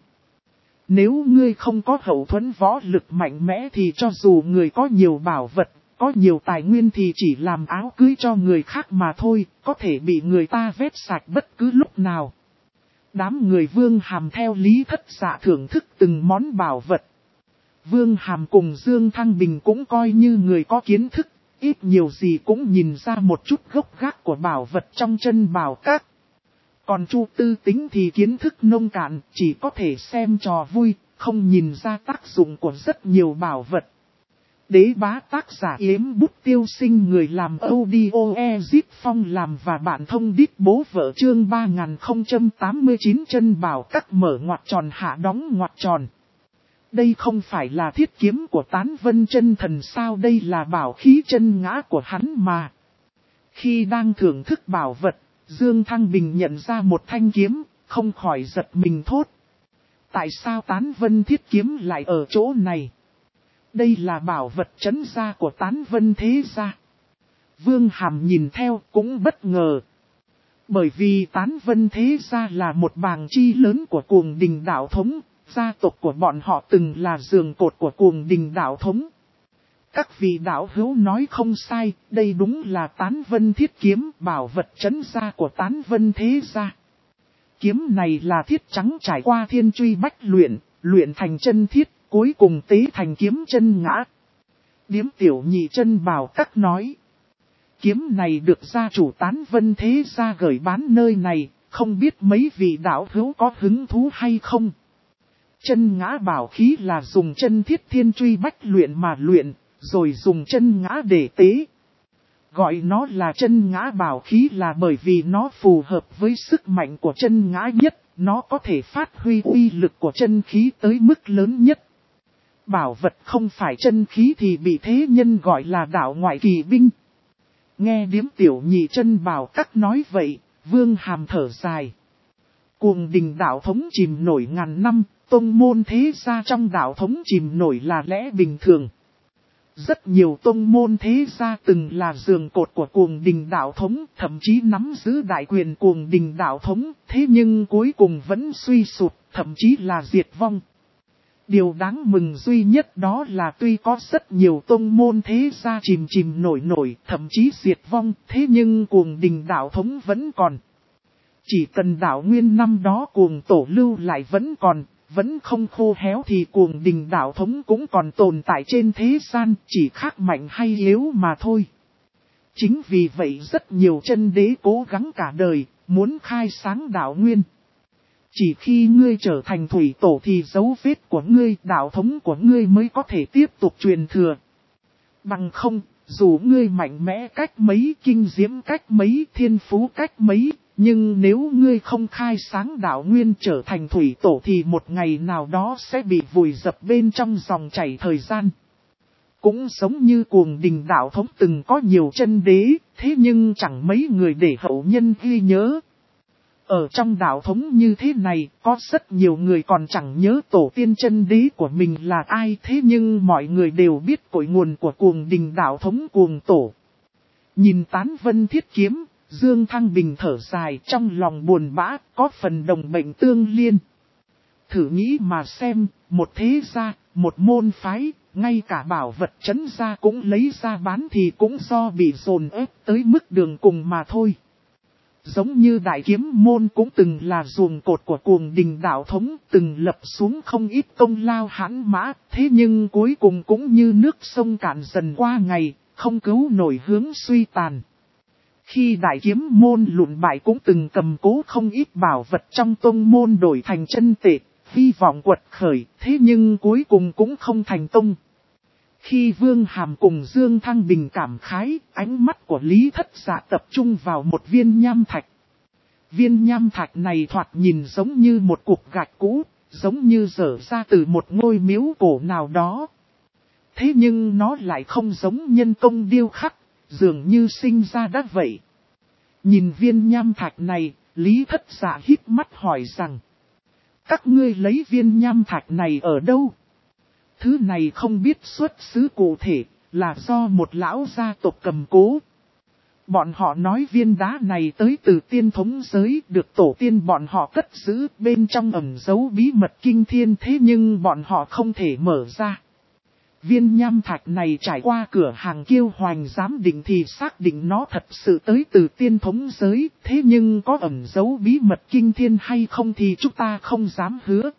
Nếu ngươi không có hậu thuẫn võ lực mạnh mẽ thì cho dù người có nhiều bảo vật, có nhiều tài nguyên thì chỉ làm áo cưới cho người khác mà thôi, có thể bị người ta vét sạch bất cứ lúc nào. Đám người Vương Hàm theo Lý Thất Dạ thưởng thức từng món bảo vật. Vương Hàm cùng Dương Thăng Bình cũng coi như người có kiến thức, ít nhiều gì cũng nhìn ra một chút gốc gác của bảo vật trong Chân Bảo Các. Còn Chu Tư Tính thì kiến thức nông cạn, chỉ có thể xem trò vui, không nhìn ra tác dụng của rất nhiều bảo vật. Đế Bá tác giả Yếm Bút Tiêu Sinh, người làm audio Ezip Phong làm và bạn thông đít bố vợ, chương 3089 Chân Bảo Các mở ngoặc tròn hạ đóng ngoặc tròn. Đây không phải là thiết kiếm của Tán Vân Chân Thần sao, đây là bảo khí chân ngã của hắn mà. Khi đang thưởng thức bảo vật, Dương Thăng Bình nhận ra một thanh kiếm, không khỏi giật mình thốt. Tại sao Tán Vân thiết kiếm lại ở chỗ này? Đây là bảo vật trấn gia của Tán Vân thế gia. Vương Hàm nhìn theo cũng bất ngờ. Bởi vì Tán Vân thế gia là một bàng chi lớn của Cuồng Đình đạo thống, gia tộc của bọn họ từng là giường cột của Cuồng Đình đạo thống. Các vị đạo hữu nói không sai, đây đúng là Tán Vân thiết kiếm, bảo vật trấn gia của Tán Vân thế gia. Kiếm này là thiết trắng trải qua thiên truy bách luyện, luyện thành chân thiết, cuối cùng tế thành kiếm chân ngã. Điếm Tiểu Nhị Chân Bảo Các nói. Kiếm này được gia chủ Tán Vân thế gia gửi bán nơi này, không biết mấy vị đạo hữu có hứng thú hay không? Chân ngã bảo khí là dùng chân thiết thiên truy bách luyện mà luyện, rồi dùng chân ngã để tế. Gọi nó là chân ngã bảo khí là bởi vì nó phù hợp với sức mạnh của chân ngã nhất, nó có thể phát huy uy lực của chân khí tới mức lớn nhất. Bảo vật không phải chân khí thì bị thế nhân gọi là đạo ngoại kỳ binh. Nghe Điếm Tiểu Nhị Chân Bảo Các nói vậy, Vương Hàm thở dài. Cuồng Đình đạo thống chìm nổi ngàn năm, tông môn thế gia trong đạo thống chìm nổi là lẽ bình thường. Rất nhiều tông môn thế gia từng là giường cột của Cuồng Đình đạo thống, thậm chí nắm giữ đại quyền Cuồng Đình đạo thống, thế nhưng cuối cùng vẫn suy sụp, thậm chí là diệt vong. Điều đáng mừng duy nhất đó là tuy có rất nhiều tông môn thế gia chìm nổi, thậm chí diệt vong, thế nhưng Cuồng Đình đạo thống vẫn còn. Chỉ cần đạo nguyên năm đó Cuồng tổ lưu lại vẫn còn, vẫn không khô héo thì Cuồng Đình đạo thống cũng còn tồn tại trên thế gian, chỉ khác mạnh hay yếu mà thôi. Chính vì vậy rất nhiều chân đế cố gắng cả đời, muốn khai sáng đạo nguyên. Chỉ khi ngươi trở thành thủy tổ thì dấu vết của ngươi, đạo thống của ngươi mới có thể tiếp tục truyền thừa. Bằng không, dù ngươi mạnh mẽ cách mấy, kinh diễm cách mấy, thiên phú cách mấy, nhưng nếu ngươi không khai sáng đạo nguyên trở thành thủy tổ thì một ngày nào đó sẽ bị vùi dập bên trong dòng chảy thời gian. Cũng giống như Cuồng Đình đạo thống từng có nhiều chân đế, thế nhưng chẳng mấy người để hậu nhân ghi nhớ. Ở trong đạo thống như thế này, có rất nhiều người còn chẳng nhớ tổ tiên chân đế của mình là ai, thế nhưng mọi người đều biết cội nguồn của Cuồng Đình đạo thống Cuồng Tổ. Nhìn tán vân thiết kiếm, Dương Thăng Bình thở dài, trong lòng buồn bã, có phần đồng bệnh tương liên. Thử nghĩ mà xem, một thế gia, một môn phái, ngay cả bảo vật trấn gia cũng lấy ra bán thì cũng do bị dồn ép tới mức đường cùng mà thôi. Giống như Đại Kiếm môn cũng từng là ruồng cột của Cuồng Đình đạo thống, từng lập xuống không ít công lao hãn mã, thế nhưng cuối cùng cũng như nước sông cạn dần qua ngày, không cứu nổi hướng suy tàn. Khi Đại Kiếm môn lụn bại cũng từng cầm cố không ít bảo vật trong tông môn đổi thành chân tệ, hy vọng quật khởi, thế nhưng cuối cùng cũng không thành công. Khi Vương Hàm cùng Dương Thăng Bình cảm khái, ánh mắt của Lý Thất Dạ tập trung vào một viên nham thạch. Viên nham thạch này thoạt nhìn giống như một cục gạch cũ, giống như dở ra từ một ngôi miếu cổ nào đó. Thế nhưng nó lại không giống nhân công điêu khắc, dường như sinh ra đã vậy. Nhìn viên nham thạch này, Lý Thất Dạ híp mắt hỏi rằng: các ngươi lấy viên nham thạch này ở đâu? Thứ này không biết xuất xứ cụ thể, là do một lão gia tộc cầm cố. Bọn họ nói viên đá này tới từ tiên thống giới, được tổ tiên bọn họ cất giữ, bên trong ẩn giấu bí mật kinh thiên, thế nhưng bọn họ không thể mở ra. Viên nham thạch này trải qua cửa hàng Kiêu Hoành giám định thì xác định nó thật sự tới từ tiên thống giới, thế nhưng có ẩn giấu bí mật kinh thiên hay không thì chúng ta không dám hứa.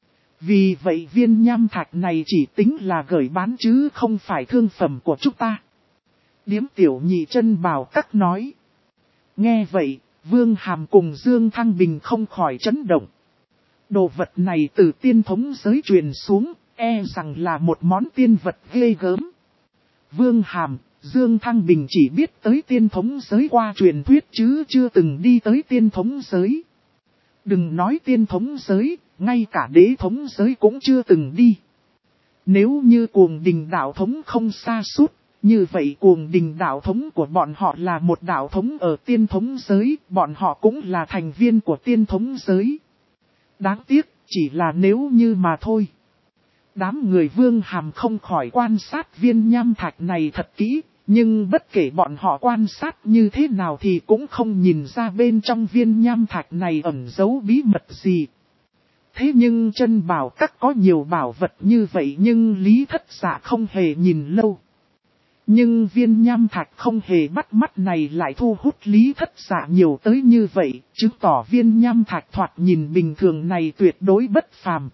Vì vậy viên nham thạch này chỉ tính là gửi bán chứ không phải thương phẩm của chúng ta. Điếm Tiểu Nhị chân bào cắt nói. Nghe vậy, Vương Hàm cùng Dương Thăng Bình không khỏi chấn động. Đồ vật này từ tiên thống giới truyền xuống, e rằng là một món tiên vật ghê gớm. Vương Hàm, Dương Thăng Bình chỉ biết tới tiên thống giới qua truyền thuyết chứ chưa từng đi tới tiên thống giới. Đừng nói tiên thống giới, ngay cả đế thống giới cũng chưa từng đi. Nếu như Cuồng Đình đạo thống không sa sút, như vậy Cuồng Đình đạo thống của bọn họ là một đạo thống ở tiên thống giới, bọn họ cũng là thành viên của tiên thống giới. Đáng tiếc, chỉ là nếu như mà thôi. Đám người Vương Hàm không khỏi quan sát viên nham thạch này thật kỹ, nhưng bất kể bọn họ quan sát như thế nào thì cũng không nhìn ra bên trong viên nham thạch này ẩn giấu bí mật gì. Thế nhưng chân bảo các có nhiều bảo vật như vậy nhưng Lý Thất Dạ không hề nhìn lâu. Nhưng viên nham thạch không hề bắt mắt này lại thu hút Lý Thất Dạ nhiều tới như vậy, chứng tỏ viên nham thạch thoạt nhìn bình thường này tuyệt đối bất phàm.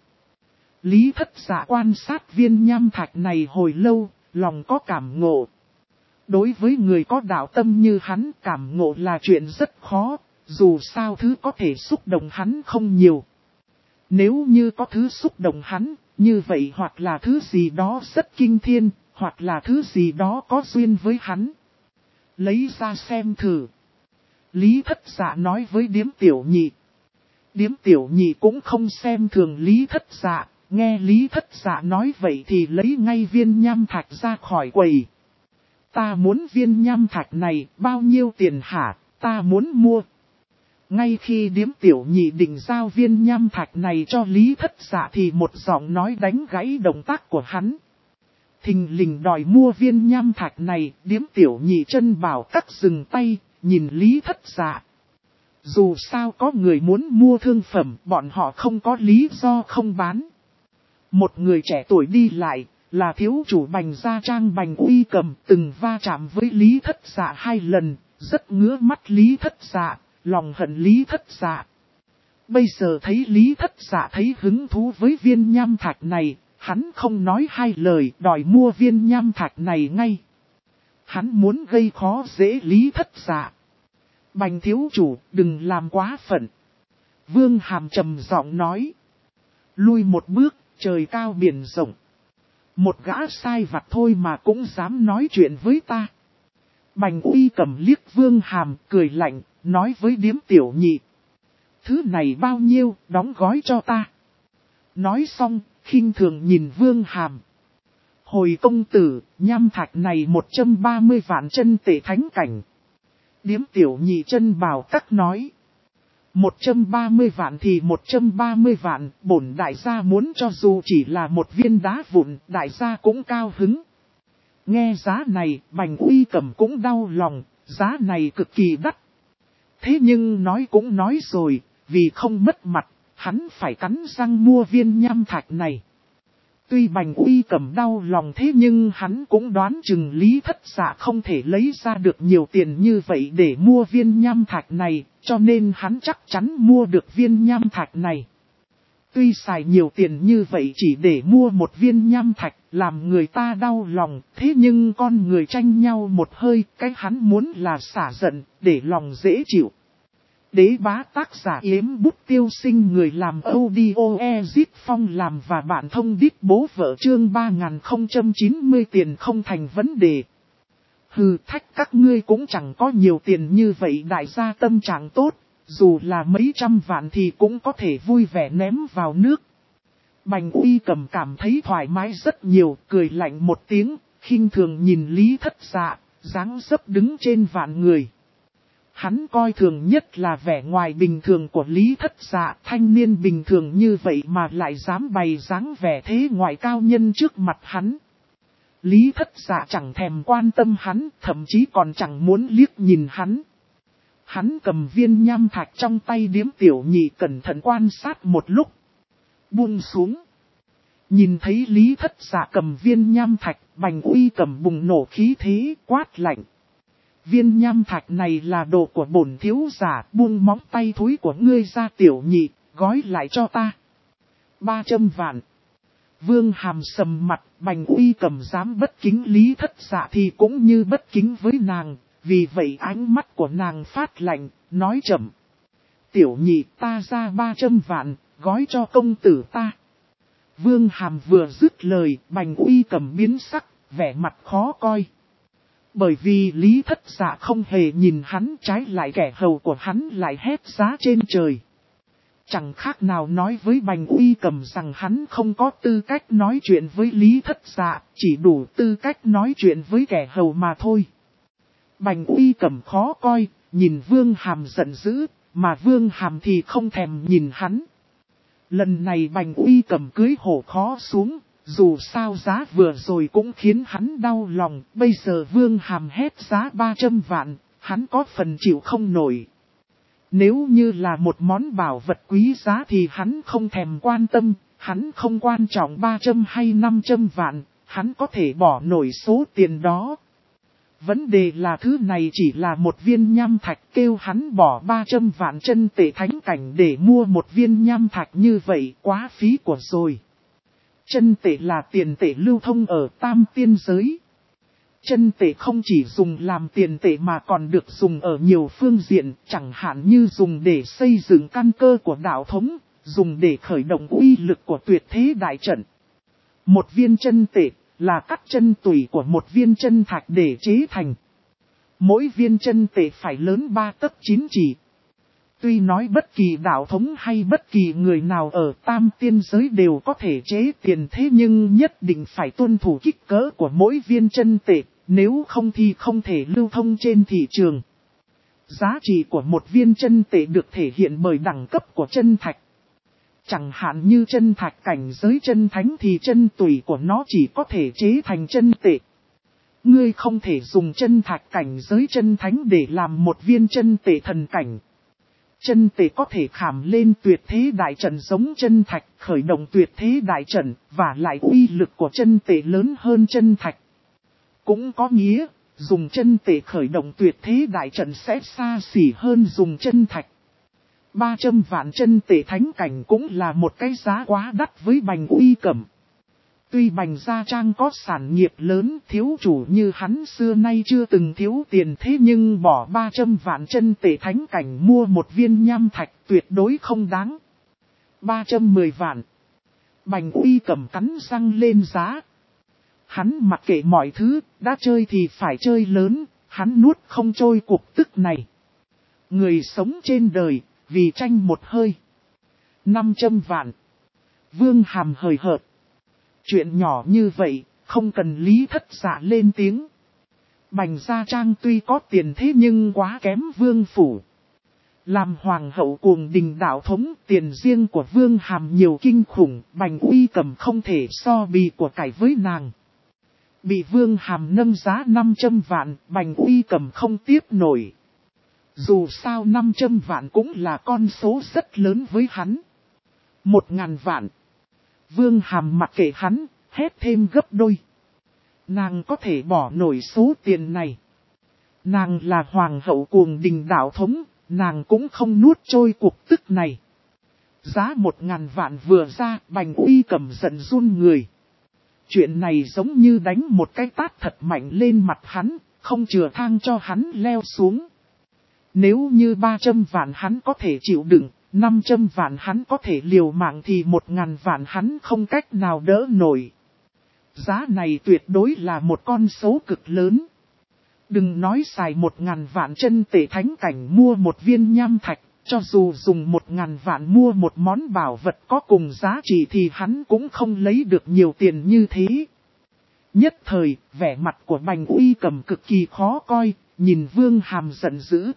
Lý Thất Dạ quan sát viên nham thạch này hồi lâu, lòng có cảm ngộ. Đối với người có đạo tâm như hắn, cảm ngộ là chuyện rất khó, dù sao thứ có thể xúc động hắn không nhiều. Nếu như có thứ xúc động hắn, như vậy hoặc là thứ gì đó rất kinh thiên, hoặc là thứ gì đó có duyên với hắn. Lấy ra xem thử. Lý Thất Dạ nói với Điếm Tiểu Nhị. Điếm Tiểu Nhị cũng không xem thường Lý Thất Dạ, nghe Lý Thất Dạ nói vậy thì lấy ngay viên nham thạch ra khỏi quầy. Ta muốn viên nham thạch này, bao nhiêu tiền hả, ta muốn mua. Ngay khi Điếm Tiểu Nhị định giao viên nham thạch này cho Lý Thất Dạ thì một giọng nói đánh gãy động tác của hắn. Thình lình đòi mua viên nham thạch này, Điếm Tiểu Nhị chân bảo cắt dừng tay, nhìn Lý Thất Dạ. Dù sao có người muốn mua thương phẩm, bọn họ không có lý do không bán. Một người trẻ tuổi đi lại, là thiếu chủ Bành Gia Trang Bành Uy Cầm, từng va chạm với Lý Thất Dạ 2 lần, rất ngứa mắt Lý Thất Dạ, lòng hận Lý Thất Dạ. Bây giờ thấy Lý Thất Dạ thấy hứng thú với viên nham thạch này, hắn không nói 2 lời đòi mua viên nham thạch này ngay. Hắn muốn gây khó dễ Lý Thất Dạ. Bành thiếu chủ, đừng làm quá phận. Vương Hàm trầm giọng nói. Lui một bước, trời cao biển rộng. Một gã sai vặt thôi mà cũng dám nói chuyện với ta. Bành Uy Cầm liếc Vương Hàm, cười lạnh, nói với Điếm Tiểu Nhị. Thứ này bao nhiêu, đóng gói cho ta. Nói xong, khinh thường nhìn Vương Hàm. Hồi công tử, nham thạch này 130 vạn chân tệ thánh cảnh. Điếm Tiểu Nhị chân bào cắt nói. 130 vạn thì 130 vạn, bổn đại gia muốn cho dù chỉ là một viên đá vụn, đại gia cũng cao hứng. Nghe giá này, Bành Uy Cẩm cũng đau lòng, giá này cực kỳ đắt. Thế nhưng nói cũng nói rồi, vì không mất mặt, hắn phải cắn răng mua viên nham thạch này. Tuy Bành Uy Cẩm đau lòng thế nhưng hắn cũng đoán chừng Lý Thất Dạ không thể lấy ra được nhiều tiền như vậy để mua viên nham thạch này, cho nên hắn chắc chắn mua được viên nham thạch này. Tuy xài nhiều tiền như vậy chỉ để mua một viên nham thạch, làm người ta đau lòng, thế nhưng con người tranh nhau một hơi, cái hắn muốn là xả giận, để lòng dễ chịu. Đế bá tác giả Yếm Bút Tiêu Sinh, người làm audio Ezit Phong làm và bạn thông đít bố vợ chương 3090 tiền không thành vấn đề. Hừ, thách các ngươi cũng chẳng có nhiều tiền như vậy, đại gia tâm trạng tốt, dù là mấy trăm vạn thì cũng có thể vui vẻ ném vào nước. Bành Uy Cẩm cảm thấy thoải mái rất nhiều, cười lạnh một tiếng, khinh thường nhìn Lý Thất Dạ, dáng dấp đứng trên vạn người. Hắn coi thường nhất là vẻ ngoài bình thường của Lý Thất Dạ, thanh niên bình thường như vậy mà lại dám bày dáng vẻ thế ngoại cao nhân trước mặt hắn. Lý Thất Dạ chẳng thèm quan tâm hắn, thậm chí còn chẳng muốn liếc nhìn hắn. Hắn cầm viên nham thạch trong tay Điếm Tiểu Nhị cẩn thận quan sát một lúc. Buông xuống. Nhìn thấy Lý Thất Dạ cầm viên nham thạch, Bành Uy Cẩm bùng nổ khí thế, quát lạnh. Viên nham thạch này là đồ của bổn thiếu giả, buông móng tay thối của ngươi ra. Tiểu Nhị, gói lại cho ta. 300 vạn. Vương Hàm sầm mặt, Bành Uy Cẩm dám bất kính Lý Thất Dạ thì cũng như bất kính với nàng, vì vậy ánh mắt của nàng phát lạnh, nói chậm. Tiểu Nhị, ta ra 300 vạn, gói cho công tử ta. Vương Hàm vừa dứt lời, Bành Uy Cẩm biến sắc, vẻ mặt khó coi. Bởi vì Lý Thất Dạ không hề nhìn hắn, trái lại kẻ hầu của hắn lại hét giá trên trời. Chẳng khác nào nói với Bành Uy Cẩm rằng hắn không có tư cách nói chuyện với Lý Thất Dạ, chỉ đủ tư cách nói chuyện với kẻ hầu mà thôi. Bành Uy Cẩm khó coi, nhìn Vương Hàm giận dữ, mà Vương Hàm thì không thèm nhìn hắn. Lần này Bành Uy Cẩm cưới hổ khó xuống, dù sao giá vừa rồi cũng khiến hắn đau lòng, bây giờ Vương Hàm hét giá 300 vạn, hắn có phần chịu không nổi. Nếu như là một món bảo vật quý giá thì hắn không thèm quan tâm, hắn không quan trọng 300 hay 500 vạn, hắn có thể bỏ nổi số tiền đó. Vấn đề là thứ này chỉ là một viên nham thạch, kêu hắn bỏ 300 vạn chân tệ thánh cảnh để mua một viên nham thạch như vậy quá phí của rồi. Chân tệ là tiền tệ lưu thông ở tam tiên giới. Chân tệ không chỉ dùng làm tiền tệ mà còn được dùng ở nhiều phương diện, chẳng hạn như dùng để xây dựng căn cơ của đạo thống, dùng để khởi động uy lực của tuyệt thế đại trận. Một viên chân tệ là cắt chân tủy của một viên chân thạch để chế thành. Mỗi viên chân tệ phải lớn 3 tấc 9 chỉ. Tuy nói bất kỳ đạo thống hay bất kỳ người nào ở tam tiên giới đều có thể chế tiền, thế nhưng nhất định phải tuân thủ kích cỡ của mỗi viên chân tệ, nếu không thì không thể lưu thông trên thị trường. Giá trị của một viên chân tệ được thể hiện bởi đẳng cấp của chân thạch. Chẳng hạn như chân thạch cảnh giới chân thánh thì chân tủy của nó chỉ có thể chế thành chân tệ. Ngươi không thể dùng chân thạch cảnh giới chân thánh để làm một viên chân tệ thần cảnh. Chân tệ có thể khảm lên tuyệt thế đại trận giống chân thạch, khởi động tuyệt thế đại trận, và lại uy lực của chân tệ lớn hơn chân thạch. Cũng có nghĩa, dùng chân tệ khởi động tuyệt thế đại trận sẽ xa xỉ hơn dùng chân thạch. 300 vạn chân tệ thánh cảnh cũng là một cái giá quá đắt với Bành Uy Cẩm. Tuy Bành Gia Trang có sản nghiệp lớn, thiếu chủ như hắn xưa nay chưa từng thiếu tiền, thế nhưng bỏ 300 vạn chân tệ thánh cảnh mua một viên nham thạch tuyệt đối không đáng. 310 vạn. Bành Uy Cẩm cắn răng lên giá. Hắn mặc kệ mọi thứ, đã chơi thì phải chơi lớn, hắn nuốt không trôi cuộc tức này. Người sống trên đời, vì tranh một hơi. 500 vạn. Vương Hàm hời hợt. Chuyện nhỏ như vậy, không cần Lý Thất Dạ lên tiếng. Bành Gia Trang tuy có tiền thế nhưng quá kém Vương Phủ. Làm hoàng hậu cuồng đình đạo thống, tiền riêng của Vương Hàm nhiều kinh khủng, Bành Uy Cầm không thể so bì của cải với nàng. Bị Vương Hàm nâng giá 500 vạn, Bành Uy Cầm không tiếp nổi. Dù sao 500 vạn cũng là con số rất lớn với hắn. 1.000 vạn. Vương Hàm mặc kệ hắn, hét thêm gấp đôi. Nàng có thể bỏ nổi số tiền này. Nàng là hoàng hậu cuồng đình đạo thống, nàng cũng không nuốt trôi cuộc tức này. Giá 1.000 vạn vừa ra, Bành Uy Cầm giận run người. Chuyện này giống như đánh một cái tát thật mạnh lên mặt hắn, không chừa thang cho hắn leo xuống. Nếu như 300 vạn hắn có thể chịu đựng, 500 vạn hắn có thể liều mạng thì 1.000 vạn hắn không cách nào đỡ nổi. Giá này tuyệt đối là một con số cực lớn. Đừng nói xài 1.000 vạn chân tệ thánh cảnh mua một viên nham thạch, cho dù dùng 1.000 vạn mua một món bảo vật có cùng giá trị thì hắn cũng không lấy được nhiều tiền như thế. Nhất thời, vẻ mặt của Bành Uy Cầm cực kỳ khó coi, nhìn Vương Hàm giận dữ.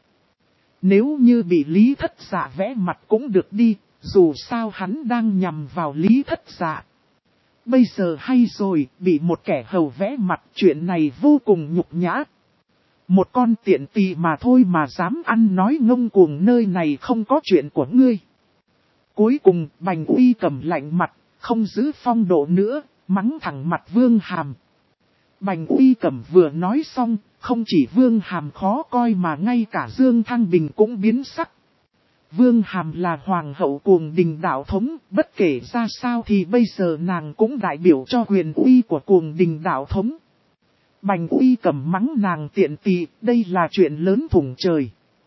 Nếu như bị Lý Thất Dạ vẽ mặt cũng được đi, dù sao hắn đang nhằm vào Lý Thất Dạ. Bây giờ hay rồi, bị một kẻ hầu vẽ mặt, chuyện này vô cùng nhục nhã. Một con tiện tỳ mà thôi mà dám ăn nói ngông cuồng, nơi này không có chuyện của ngươi. Cuối cùng, Bành Uy Cầm lạnh mặt, không giữ phong độ nữa, mắng thẳng mặt Vương Hàm. Bành Uy Cầm vừa nói xong, không chỉ Vương Hàm khó coi mà ngay cả Dương Thăng Bình cũng biến sắc. Vương Hàm là hoàng hậu cuồng đình đạo thống, bất kể ra sao thì bây giờ nàng cũng đại biểu cho quyền uy của cuồng đình đạo thống. Bành Uy Cầm mắng nàng tiện tỳ, đây là chuyện lớn thủng trời.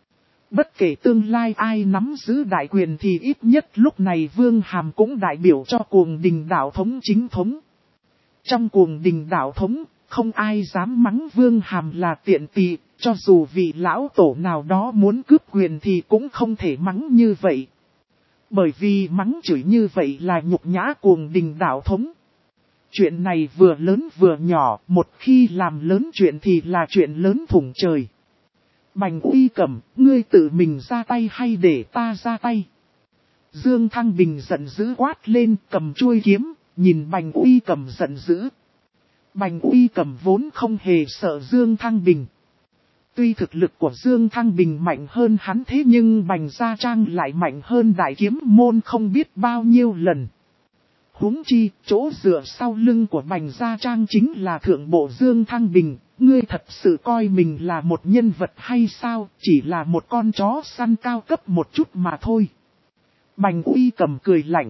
Bất kể tương lai ai nắm giữ đại quyền thì ít nhất lúc này Vương Hàm cũng đại biểu cho cuồng đình đạo thống chính thống. Trong cuồng đình đạo thống, không ai dám mắng Vương Hàm là tiện tỳ, cho dù vị lão tổ nào đó muốn cướp quyền thì cũng không thể mắng như vậy. Bởi vì mắng chửi như vậy là nhục nhã cuồng đình đạo thống. Chuyện này vừa lớn vừa nhỏ, một khi làm lớn chuyện thì là chuyện lớn thủng trời. Bành Uy Cầm, ngươi tự mình ra tay hay để ta ra tay? Dương Thăng Bình giận dữ quát lên, cầm chuôi kiếm, nhìn Bành Uy Cầm giận dữ. Bành Uy Cầm vốn không hề sợ Dương Thăng Bình. Tuy thực lực của Dương Thăng Bình mạnh hơn hắn thế nhưng Bành Gia Trang lại mạnh hơn Đại Kiếm Môn không biết bao nhiêu lần. Huống chi, chỗ dựa sau lưng của Bành Gia Trang chính là thượng bộ Dương Thăng Bình. Ngươi thật sự coi mình là một nhân vật hay sao, chỉ là một con chó săn cao cấp một chút mà thôi. Bành Uy Cầm cười lạnh.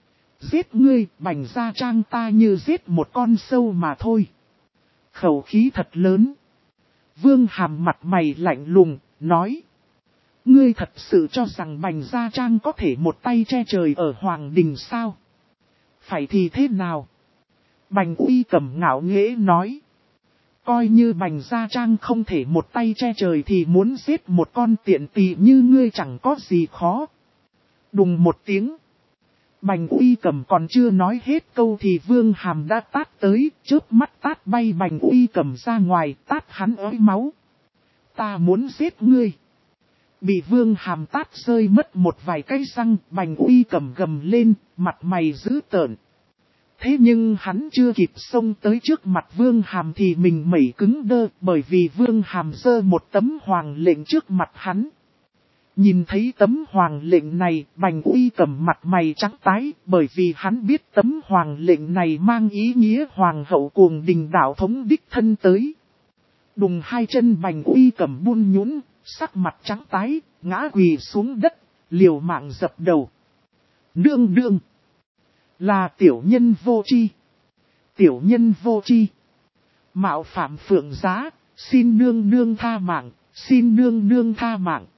Giết ngươi, Bành Gia Trang ta như giết một con sâu mà thôi. Khẩu khí thật lớn. Vương Hàm mặt mày lạnh lùng, nói. Ngươi thật sự cho rằng Bành Gia Trang có thể một tay che trời ở Hoàng Đình sao? Phải thì thế nào? Bành Uy Cầm ngạo nghễ nói. Coi như Bành Gia Trang không thể một tay che trời thì muốn giết một con tiện tỳ như ngươi chẳng có gì khó. Đùng một tiếng. Bành Uy Cầm còn chưa nói hết câu thì Vương Hàm đã tát tới, chớp mắt tát bay Bành Uy Cầm ra ngoài, tát hắn ói máu. Ta muốn giết ngươi. Bị Vương Hàm tát rơi mất một vài cái răng, Bành Uy Cầm gầm lên, mặt mày dữ tợn. Thế nhưng hắn chưa kịp xông tới trước mặt Vương Hàm thì mình mẩy cứng đơ, bởi vì Vương Hàm giơ một tấm hoàng lệnh trước mặt hắn. Nhìn thấy tấm hoàng lệnh này, Bành Uy Cầm mặt mày trắng tái, bởi vì hắn biết tấm hoàng lệnh này mang ý nghĩa hoàng hậu cuồng đình đạo thống đích thân tới. Đùng hai chân Bành Uy Cầm bun nhũn, sắc mặt trắng tái, ngã quỳ xuống đất, liều mạng dập đầu. Nương nương, là tiểu nhân vô tri. Tiểu nhân vô tri. Mạo phạm phượng giá, xin nương nương tha mạng, xin nương nương tha mạng.